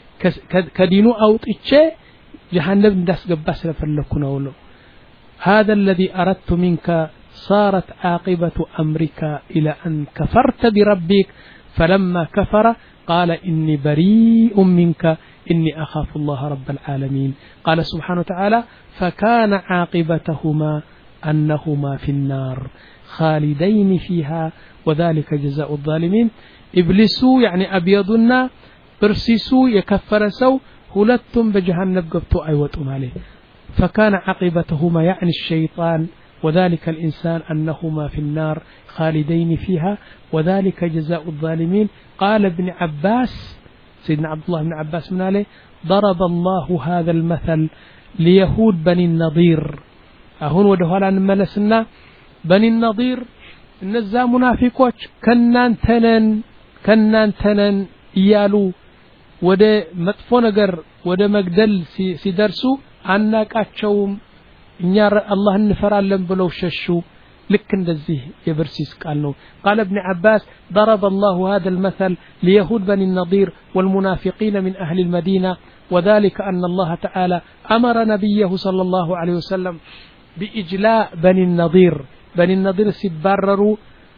A: ከዲኑ አውጥቼ جهنم እንዳስገባ ስለፈለኩ ነው ነው هذا الذي اردت منك صارت عاقبة امرك الى ان كفرت بربك فلما كفر قال اني بريء منك اني اخاف الله رب العالمين قال سبحانه وتعالى فكان عاقبتهما انهما في النار خالدين فيها وذلك جزاء الظالمين ابليسو يعني ابيضنا برسيسو يكفرسو ሁለቱም በጀሃነም ገብቶ አይወጡም አለ فكان عاقبتهما يعني الشيطان وذلك الإنسان أنهما في النار خالدين فيها وذلك جزاء الظالمين قال ابن عباس سيدنا عبد الله بن عباس من عليه ضرب الله هذا المثل ليهود بني النضير أهون ودهولا نملسنا بني النضير النزا منافقوش كنان تنن كنان تنن إيالو ወደ መጥፎ ነገር ወደ መግደል ሲደርሱ አናቃቸውም እኛ አላህን እንፈራለን ብለው ሸሹ ልክ እንደዚህ የበርሲስ ቃል ነው قال ابن عباس ضرب الله هذا المثل ليهود بني النضير والمنافقين من أهل المدينة وذلك أن الله تعالى أمر نبيه صلى الله عليه وسلم بإجلاء بني النضير بني النضير سبرروا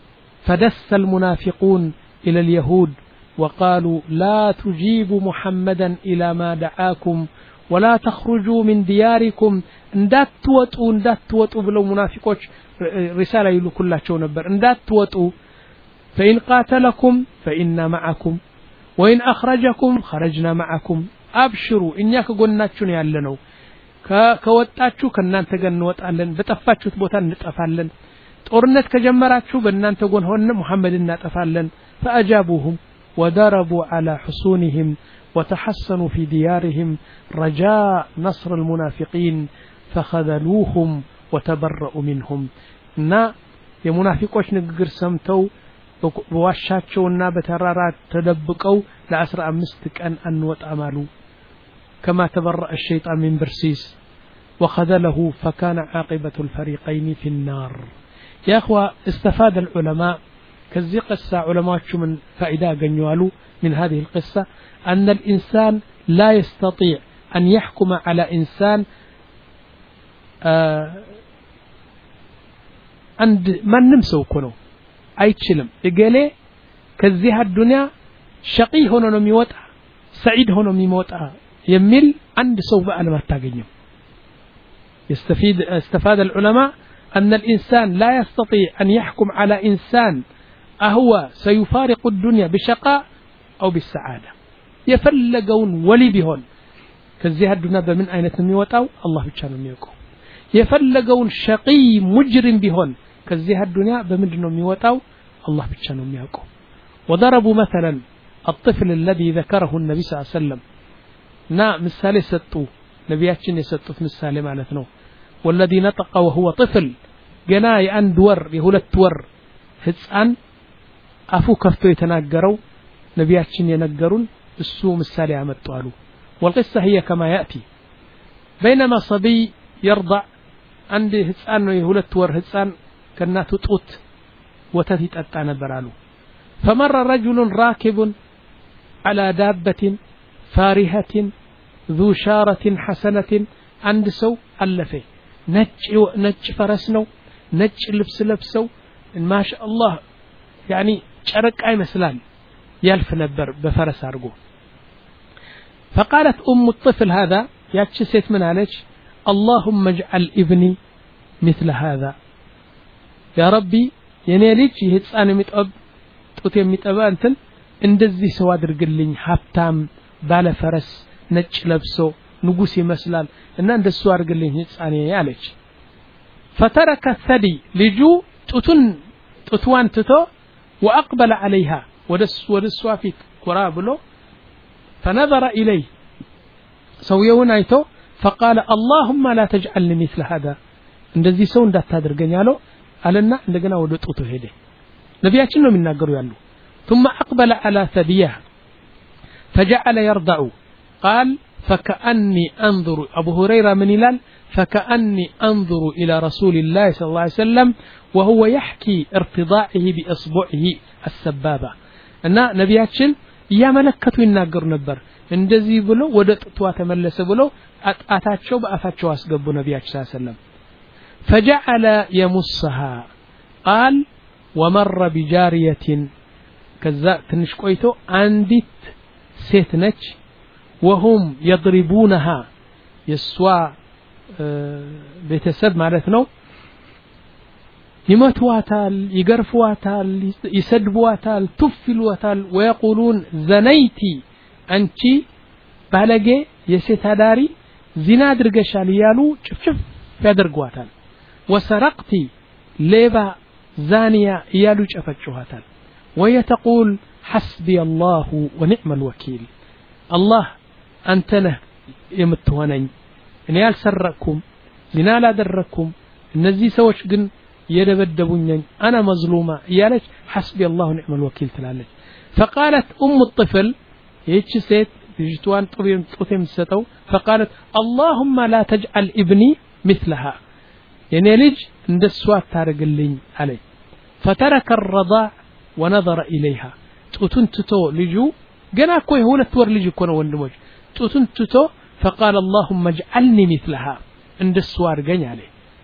A: فدس المنافقون إلى اليهود وقالوا لا تجيبوا محمدا إلى ما دعاكم ولا تخرجوا من دياركم اندات توتوا اندات توتوا بلو منافقوش رسالة يلو كلها شو نبر اندات توتوا فإن قاتلكم فإنا معكم وإن أخرجكم خرجنا معكم أبشروا إنياك قلنا شو يعلنوا كوتاتشو كنان تقن وطالن بتفاتشو تبوتان نتفالن تورنت كجمراتشو بنان تقول هون محمد نتفالن فأجابوهم وضربوا على حصونهم وتحصنوا في ديارهم رجاء نصر المنافقين فخذلوهم وتبرؤوا منهم نا የሙናፊቆች ንግግር ሰምተው በዋሻቸውና በተራራት ተደብቀው ለአስራ አምስት ቀን አንወጣም አሉ كما تبرأ الشيطان من برسيس وخذله فكان عاقبة الفريقين في النار يا اخوة استفاد العلماء كذي قصة علماء شو من فائدة جنوالو من هذه القصة أن الإنسان لا يستطيع أن يحكم على إنسان آه عند من نمسو كنو أي تشلم إجالي كذي هالدنيا شقي هنا نميوتها سعيد هنا نميوتها يميل عند سوف أنا ما تاجنيو يستفيد استفاد العلماء أن الإنسان لا يستطيع أن يحكم على إنسان أهو سيفارق الدنيا بشقاء أو بالسعادة يفلقون ولي بهون كذي هالدنيا بمن أين تنميوتاو الله بيشانو ميوكو يفلقون شقي مجرم بهون كذي هالدنيا بمن تنميوتاو الله بيشانو ميوكو وضربوا مثلا الطفل الذي ذكره النبي صلى الله عليه وسلم نا مثالي ستو نبياتشن يستو في مثالي معناتنو والذي نطق وهو طفل جناي أند ور يهولت ور ህፃን አፉ ከፍቶ የተናገረው ነቢያችን የነገሩን እሱ ምሳሌ ያመጡ አሉ والقصه هي كما ياتي بينما صبي يرضع عند ህፃን ነው የሁለት ወር ህፃን ከናቱ ጡት ወተት ይጠጣ ነበር አሉ فمر رجل راكب على دابة فارهة ذو شارة حسنة عند سو ألفه نج نج فرسنو نج لبس لبسو ما شاء الله يعني شرك أي مسلان يلف نبر بفرس أرجو. فقالت أم الطفل هذا ياتشسيت من عليك اللهم اجعل ابني مثل هذا يا ربي يعني ليك يهتصان متأب توت يمتأب أنتن እንደዚህ ሰው አድርግልኝ ሀብታም ባለ ፈረስ ነጭ ለብሶ ንጉስ ይመስላል እና እንደሱ አድርግልኝ ህፃኔ ያለች فترك الثدي لجو ጡቱን ጡትዋን ትቶ واقبل عليها ወደስ ወደሷ ፊት ኩራ ብሎ فنظر إليه ሰውየውን አይቶ فقال اللهم لا تجعلني مثل هذا እንደዚህ ሰው እንዳታደርገኝ አለው አለና እንደገና ወደ ጡቱ ሄደ ነብያችን ነው የሚናገሩ ያሉ ثم أقبل على ثديه فجعل يرضع قال فكأني أنظر أبو هريرة من هلال فكأني أنظر إلى رسول الله صلى الله عليه وسلم وهو يحكي ارتضاعه بإصبعه السبابة أن نبياتشن يا ملكته يناقر نبر እንደዚህ ብሎ ወደ ጡቷ ተመለሰ ብሎ አጣታቸው በአፋቸው አስገቡ ነብያችን ሰለላሁ ዐለይሂ ወሰለም فجعل يمسها قال ومر بجارية ከዛ ትንሽ ቆይቶ አንዲት ሴት ነች وهم يضربونها የሷ ቤተሰብ ማለት ነው ይመቷታል ይገርፏታል ይሰድቧታል ትፍልዋታል ويقولون زنيتي አንቺ ባለጌ የሴት አዳሪ ዚና አድርገሻል ያሉ ጭፍጭፍ ያደርጓታል وسرقتي ሌባ ዛኒያ ያሉ ጨፈጭኋታል ويتقول حسبي الله ونعم الوكيل الله أنت له يمتونين إن يالسرقكم زنا لا دركم النزي سوش قن يدبدبونين أنا مظلومة يالك حسبي الله ونعم الوكيل تلالك فقالت أم الطفل هيك سيت جتوان طبيب طوتهم ستو فقالت اللهم لا تجعل ابني مثلها يعني ليج ندسوات تارق اللين عليه فترك الرضاع ونظر إليها ጡቱን ትቶ ልጁ ገና እኮ የሁለት ወር ልጅ እኮ ነው ወንድሞች ጡቱን ትቶ فقال اللهم اجعلني مثلها እንደሱ አድርገኝ አለ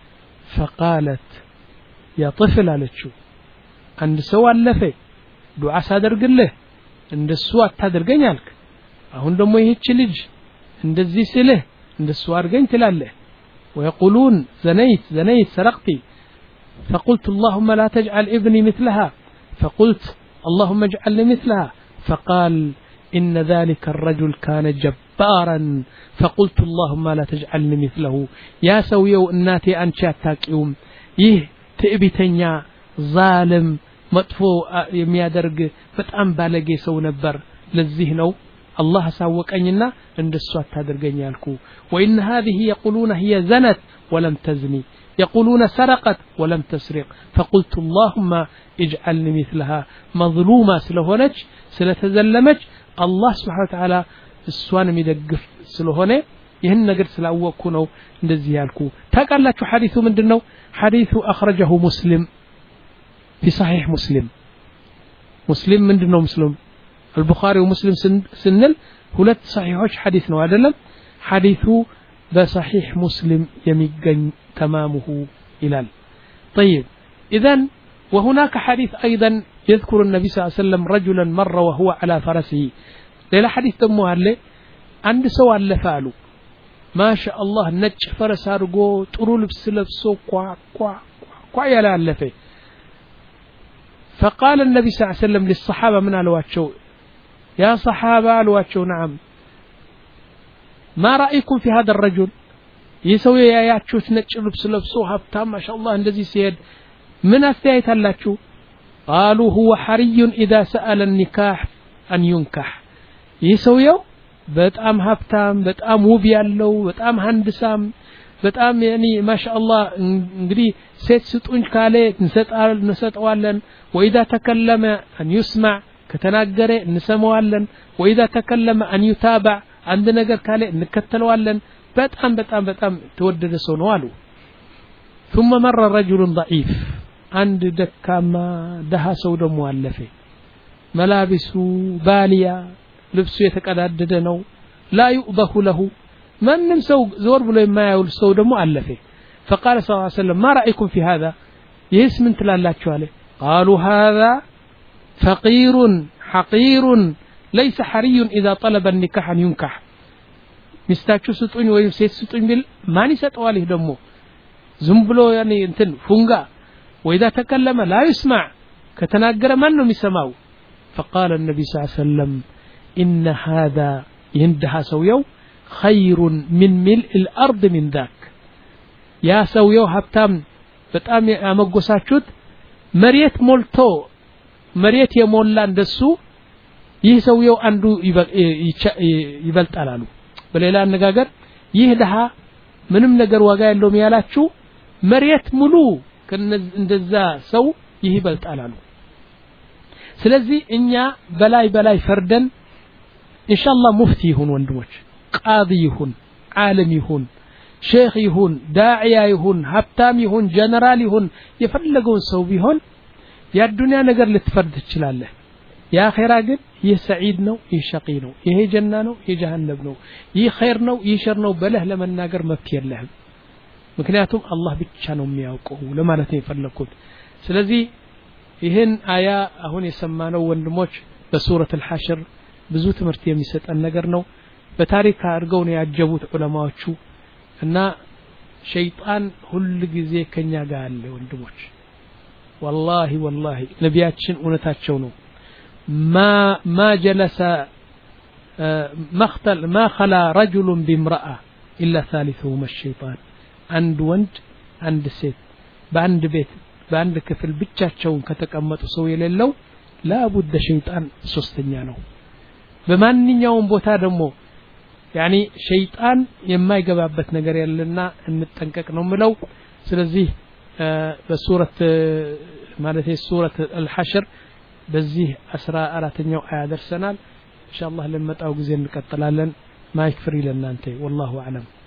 A: فقالت يا طفل አለችው አንድ ሰው አለፈ ዱዓ ሳደርግልህ እንደሱ አታደርገኝ አልክ አሁን ደግሞ ይህች ልጅ እንደዚህ ስልህ እንደሱ አድርገኝ ትላለህ ويقولون زنيت زنيت سرقتي فقلت اللهم لا تجعل ابني مثلها فقلت اللهم اجعل مثلها فقال إن ذلك الرجل كان جبارا فقلت اللهم لا تجعلني مثله يا سويو الناتي أنشاتك يوم يه تئبتنيا ظالم مطفو يميادرق فتأم بالغي سو نبر للزهنو الله ساوك أننا عند السوات تادرقني الكو وإن هذه يقولون هي زنت ولم تزني يقولون سرقت ولم تسرق فقلت اللهم اجعلني مثلها مظلومة سلهونج سلتزلمج الله سبحانه وتعالى السوان ميدقف سلهونه ይህን ነገር ስላወቅኩ ነው እንደዚህ ያልኩ ታውቃላችሁ ሐዲሱ ምንድነው ሐዲሱ أخرجه مسلم في صحيح مسلم مسلم ምንድነው مسلم البخاري ومسلم سنل ሁለት صحيحዎች ሐዲስ ነው አይደለም ሐዲሱ بصحيح مسلم يميقن تمامه إلال طيب إذن وهناك حديث أيضا يذكر النبي صلى الله عليه وسلم رجلا مر وهو على فرسه ليلة حديث تموها اللي عند سوى اللفالو ما شاء الله نج فرس هارقو طرول بسلب سو قوع قوع قوع يلا اللفي فقال النبي صلى الله عليه وسلم للصحابة من الواتشو يا صحابة الواتشو نعم ما رأيكم في هذا الرجل يسوي ياياتشوت نج لبس لبسو هبتام ما شاء الله እንደዚህ ሲሄድ ምን አስተያየት አላችሁ قالوا هو حري إذا سأل النكاح أن ينكح يسويው በጣም ሀብታም በጣም ውብ ያለው በጣም ሀንድሳም በጣም يعني ما شاء الله እንግዲህ ሴት ስጡኝ ካለ እንሰጣል እንሰጣዋለን وإذا تكلم أن يسمع ከተናገረ እንሰማዋለን وإذا تكلم أن يتابع عند ነገር ካለ እንከተለዋለን በጣም በጣም በጣም ተወደደ ሰው ነው አሉ ثم مر رجل ضعيف عند ደካማ ደሃ ሰው ደግሞ አለፈ መላቢሱ ባሊያ ልብሱ የተቀዳደደ ነው لا يؤبه له من سو زور بلو ما يقول سو دمو ألفه فقال صلى الله عليه وسلم ما رأيكم في هذا يسم انت لا عليه قالوا هذا فقير حقير ليس حري إذا طلب النكاح أن ينكح مستاكشو ستوني ويم سيت ستوني بال ما نسيتوا عليه دمو زنبلو يعني انتن فنغا وإذا تكلم لا يسمع كتناقر منه يسمعه فقال النبي صلى الله عليه وسلم إن هذا يندها سويو خير من ملء الأرض من ذاك يا سويو هبتام بتام أمقصاتشوت مريت مولتو مريت يمولا اندسو ይህ ሰውየው አንዱ ይበልጣላሉ በሌላ አነጋገር ይህ ደሃ ምንም ነገር ዋጋ ያለው ያላችሁ መሬት ሙሉ እንደዛ ሰው ይህ ይበልጣላሉ ስለዚህ እኛ በላይ በላይ ፈርደን ኢንሻአላህ ሙፍቲ ይሁን ወንድሞች ቃዲ ይሁን ዓለም ይሁን ሼክ ይሁን ዳዒያ ይሁን ሀብታም ይሁን ጀነራል ይሁን የፈለገው ሰው ቢሆን ያዱንያ ነገር ልትፈርድ ትችላለህ የአኺራ ግን ይህ ሰዒድ ነው ይህ ሸቂ ነው ይሄ ጀና ነው ይሄ ጀሃነም ነው ይህ ኸይር ነው ይህ ሸር ነው በለህ ለመናገር መብት የለህም ምክንያቱም አላህ ብቻ ነው የሚያውቀው ለማለት ነው የፈለኩት ስለዚህ ይህን አያ አሁን የሰማነው ወንድሞች በሱረት አልሐሽር ብዙ ትምህርት የሚሰጠን ነገር ነው በታሪክ አድርገው ነው ያጀቡት ዑለማዎቹ እና ሸይጣን ሁሉ ጊዜ ከኛ ጋር አለ ወንድሞች والله والله ነቢያችን እውነታቸው ነው ما ما جلس مختل ما خلا رجل بامرأة إلا ثالثهما الشيطان عند وند عند سيت بعند بيت بعند كفل ብቻቸውን ከተቀመጡ ሰው የሌለው لا بد شيطان ሶስተኛ ነው በማንኛውም ቦታ ደግሞ يعني شيطان የማይገባበት ነገር ያለና እንጠንቀቅ ነው ምለው ስለዚህ በሱረት ማለት ሱረት አልሐሽር በዚህ አስራ አራተኛው አያ ደርሰናል ኢንሻአላህ ለመጣው ጊዜ እንቀጥላለን ማይክ ፍሪ ለናንተ والله اعلم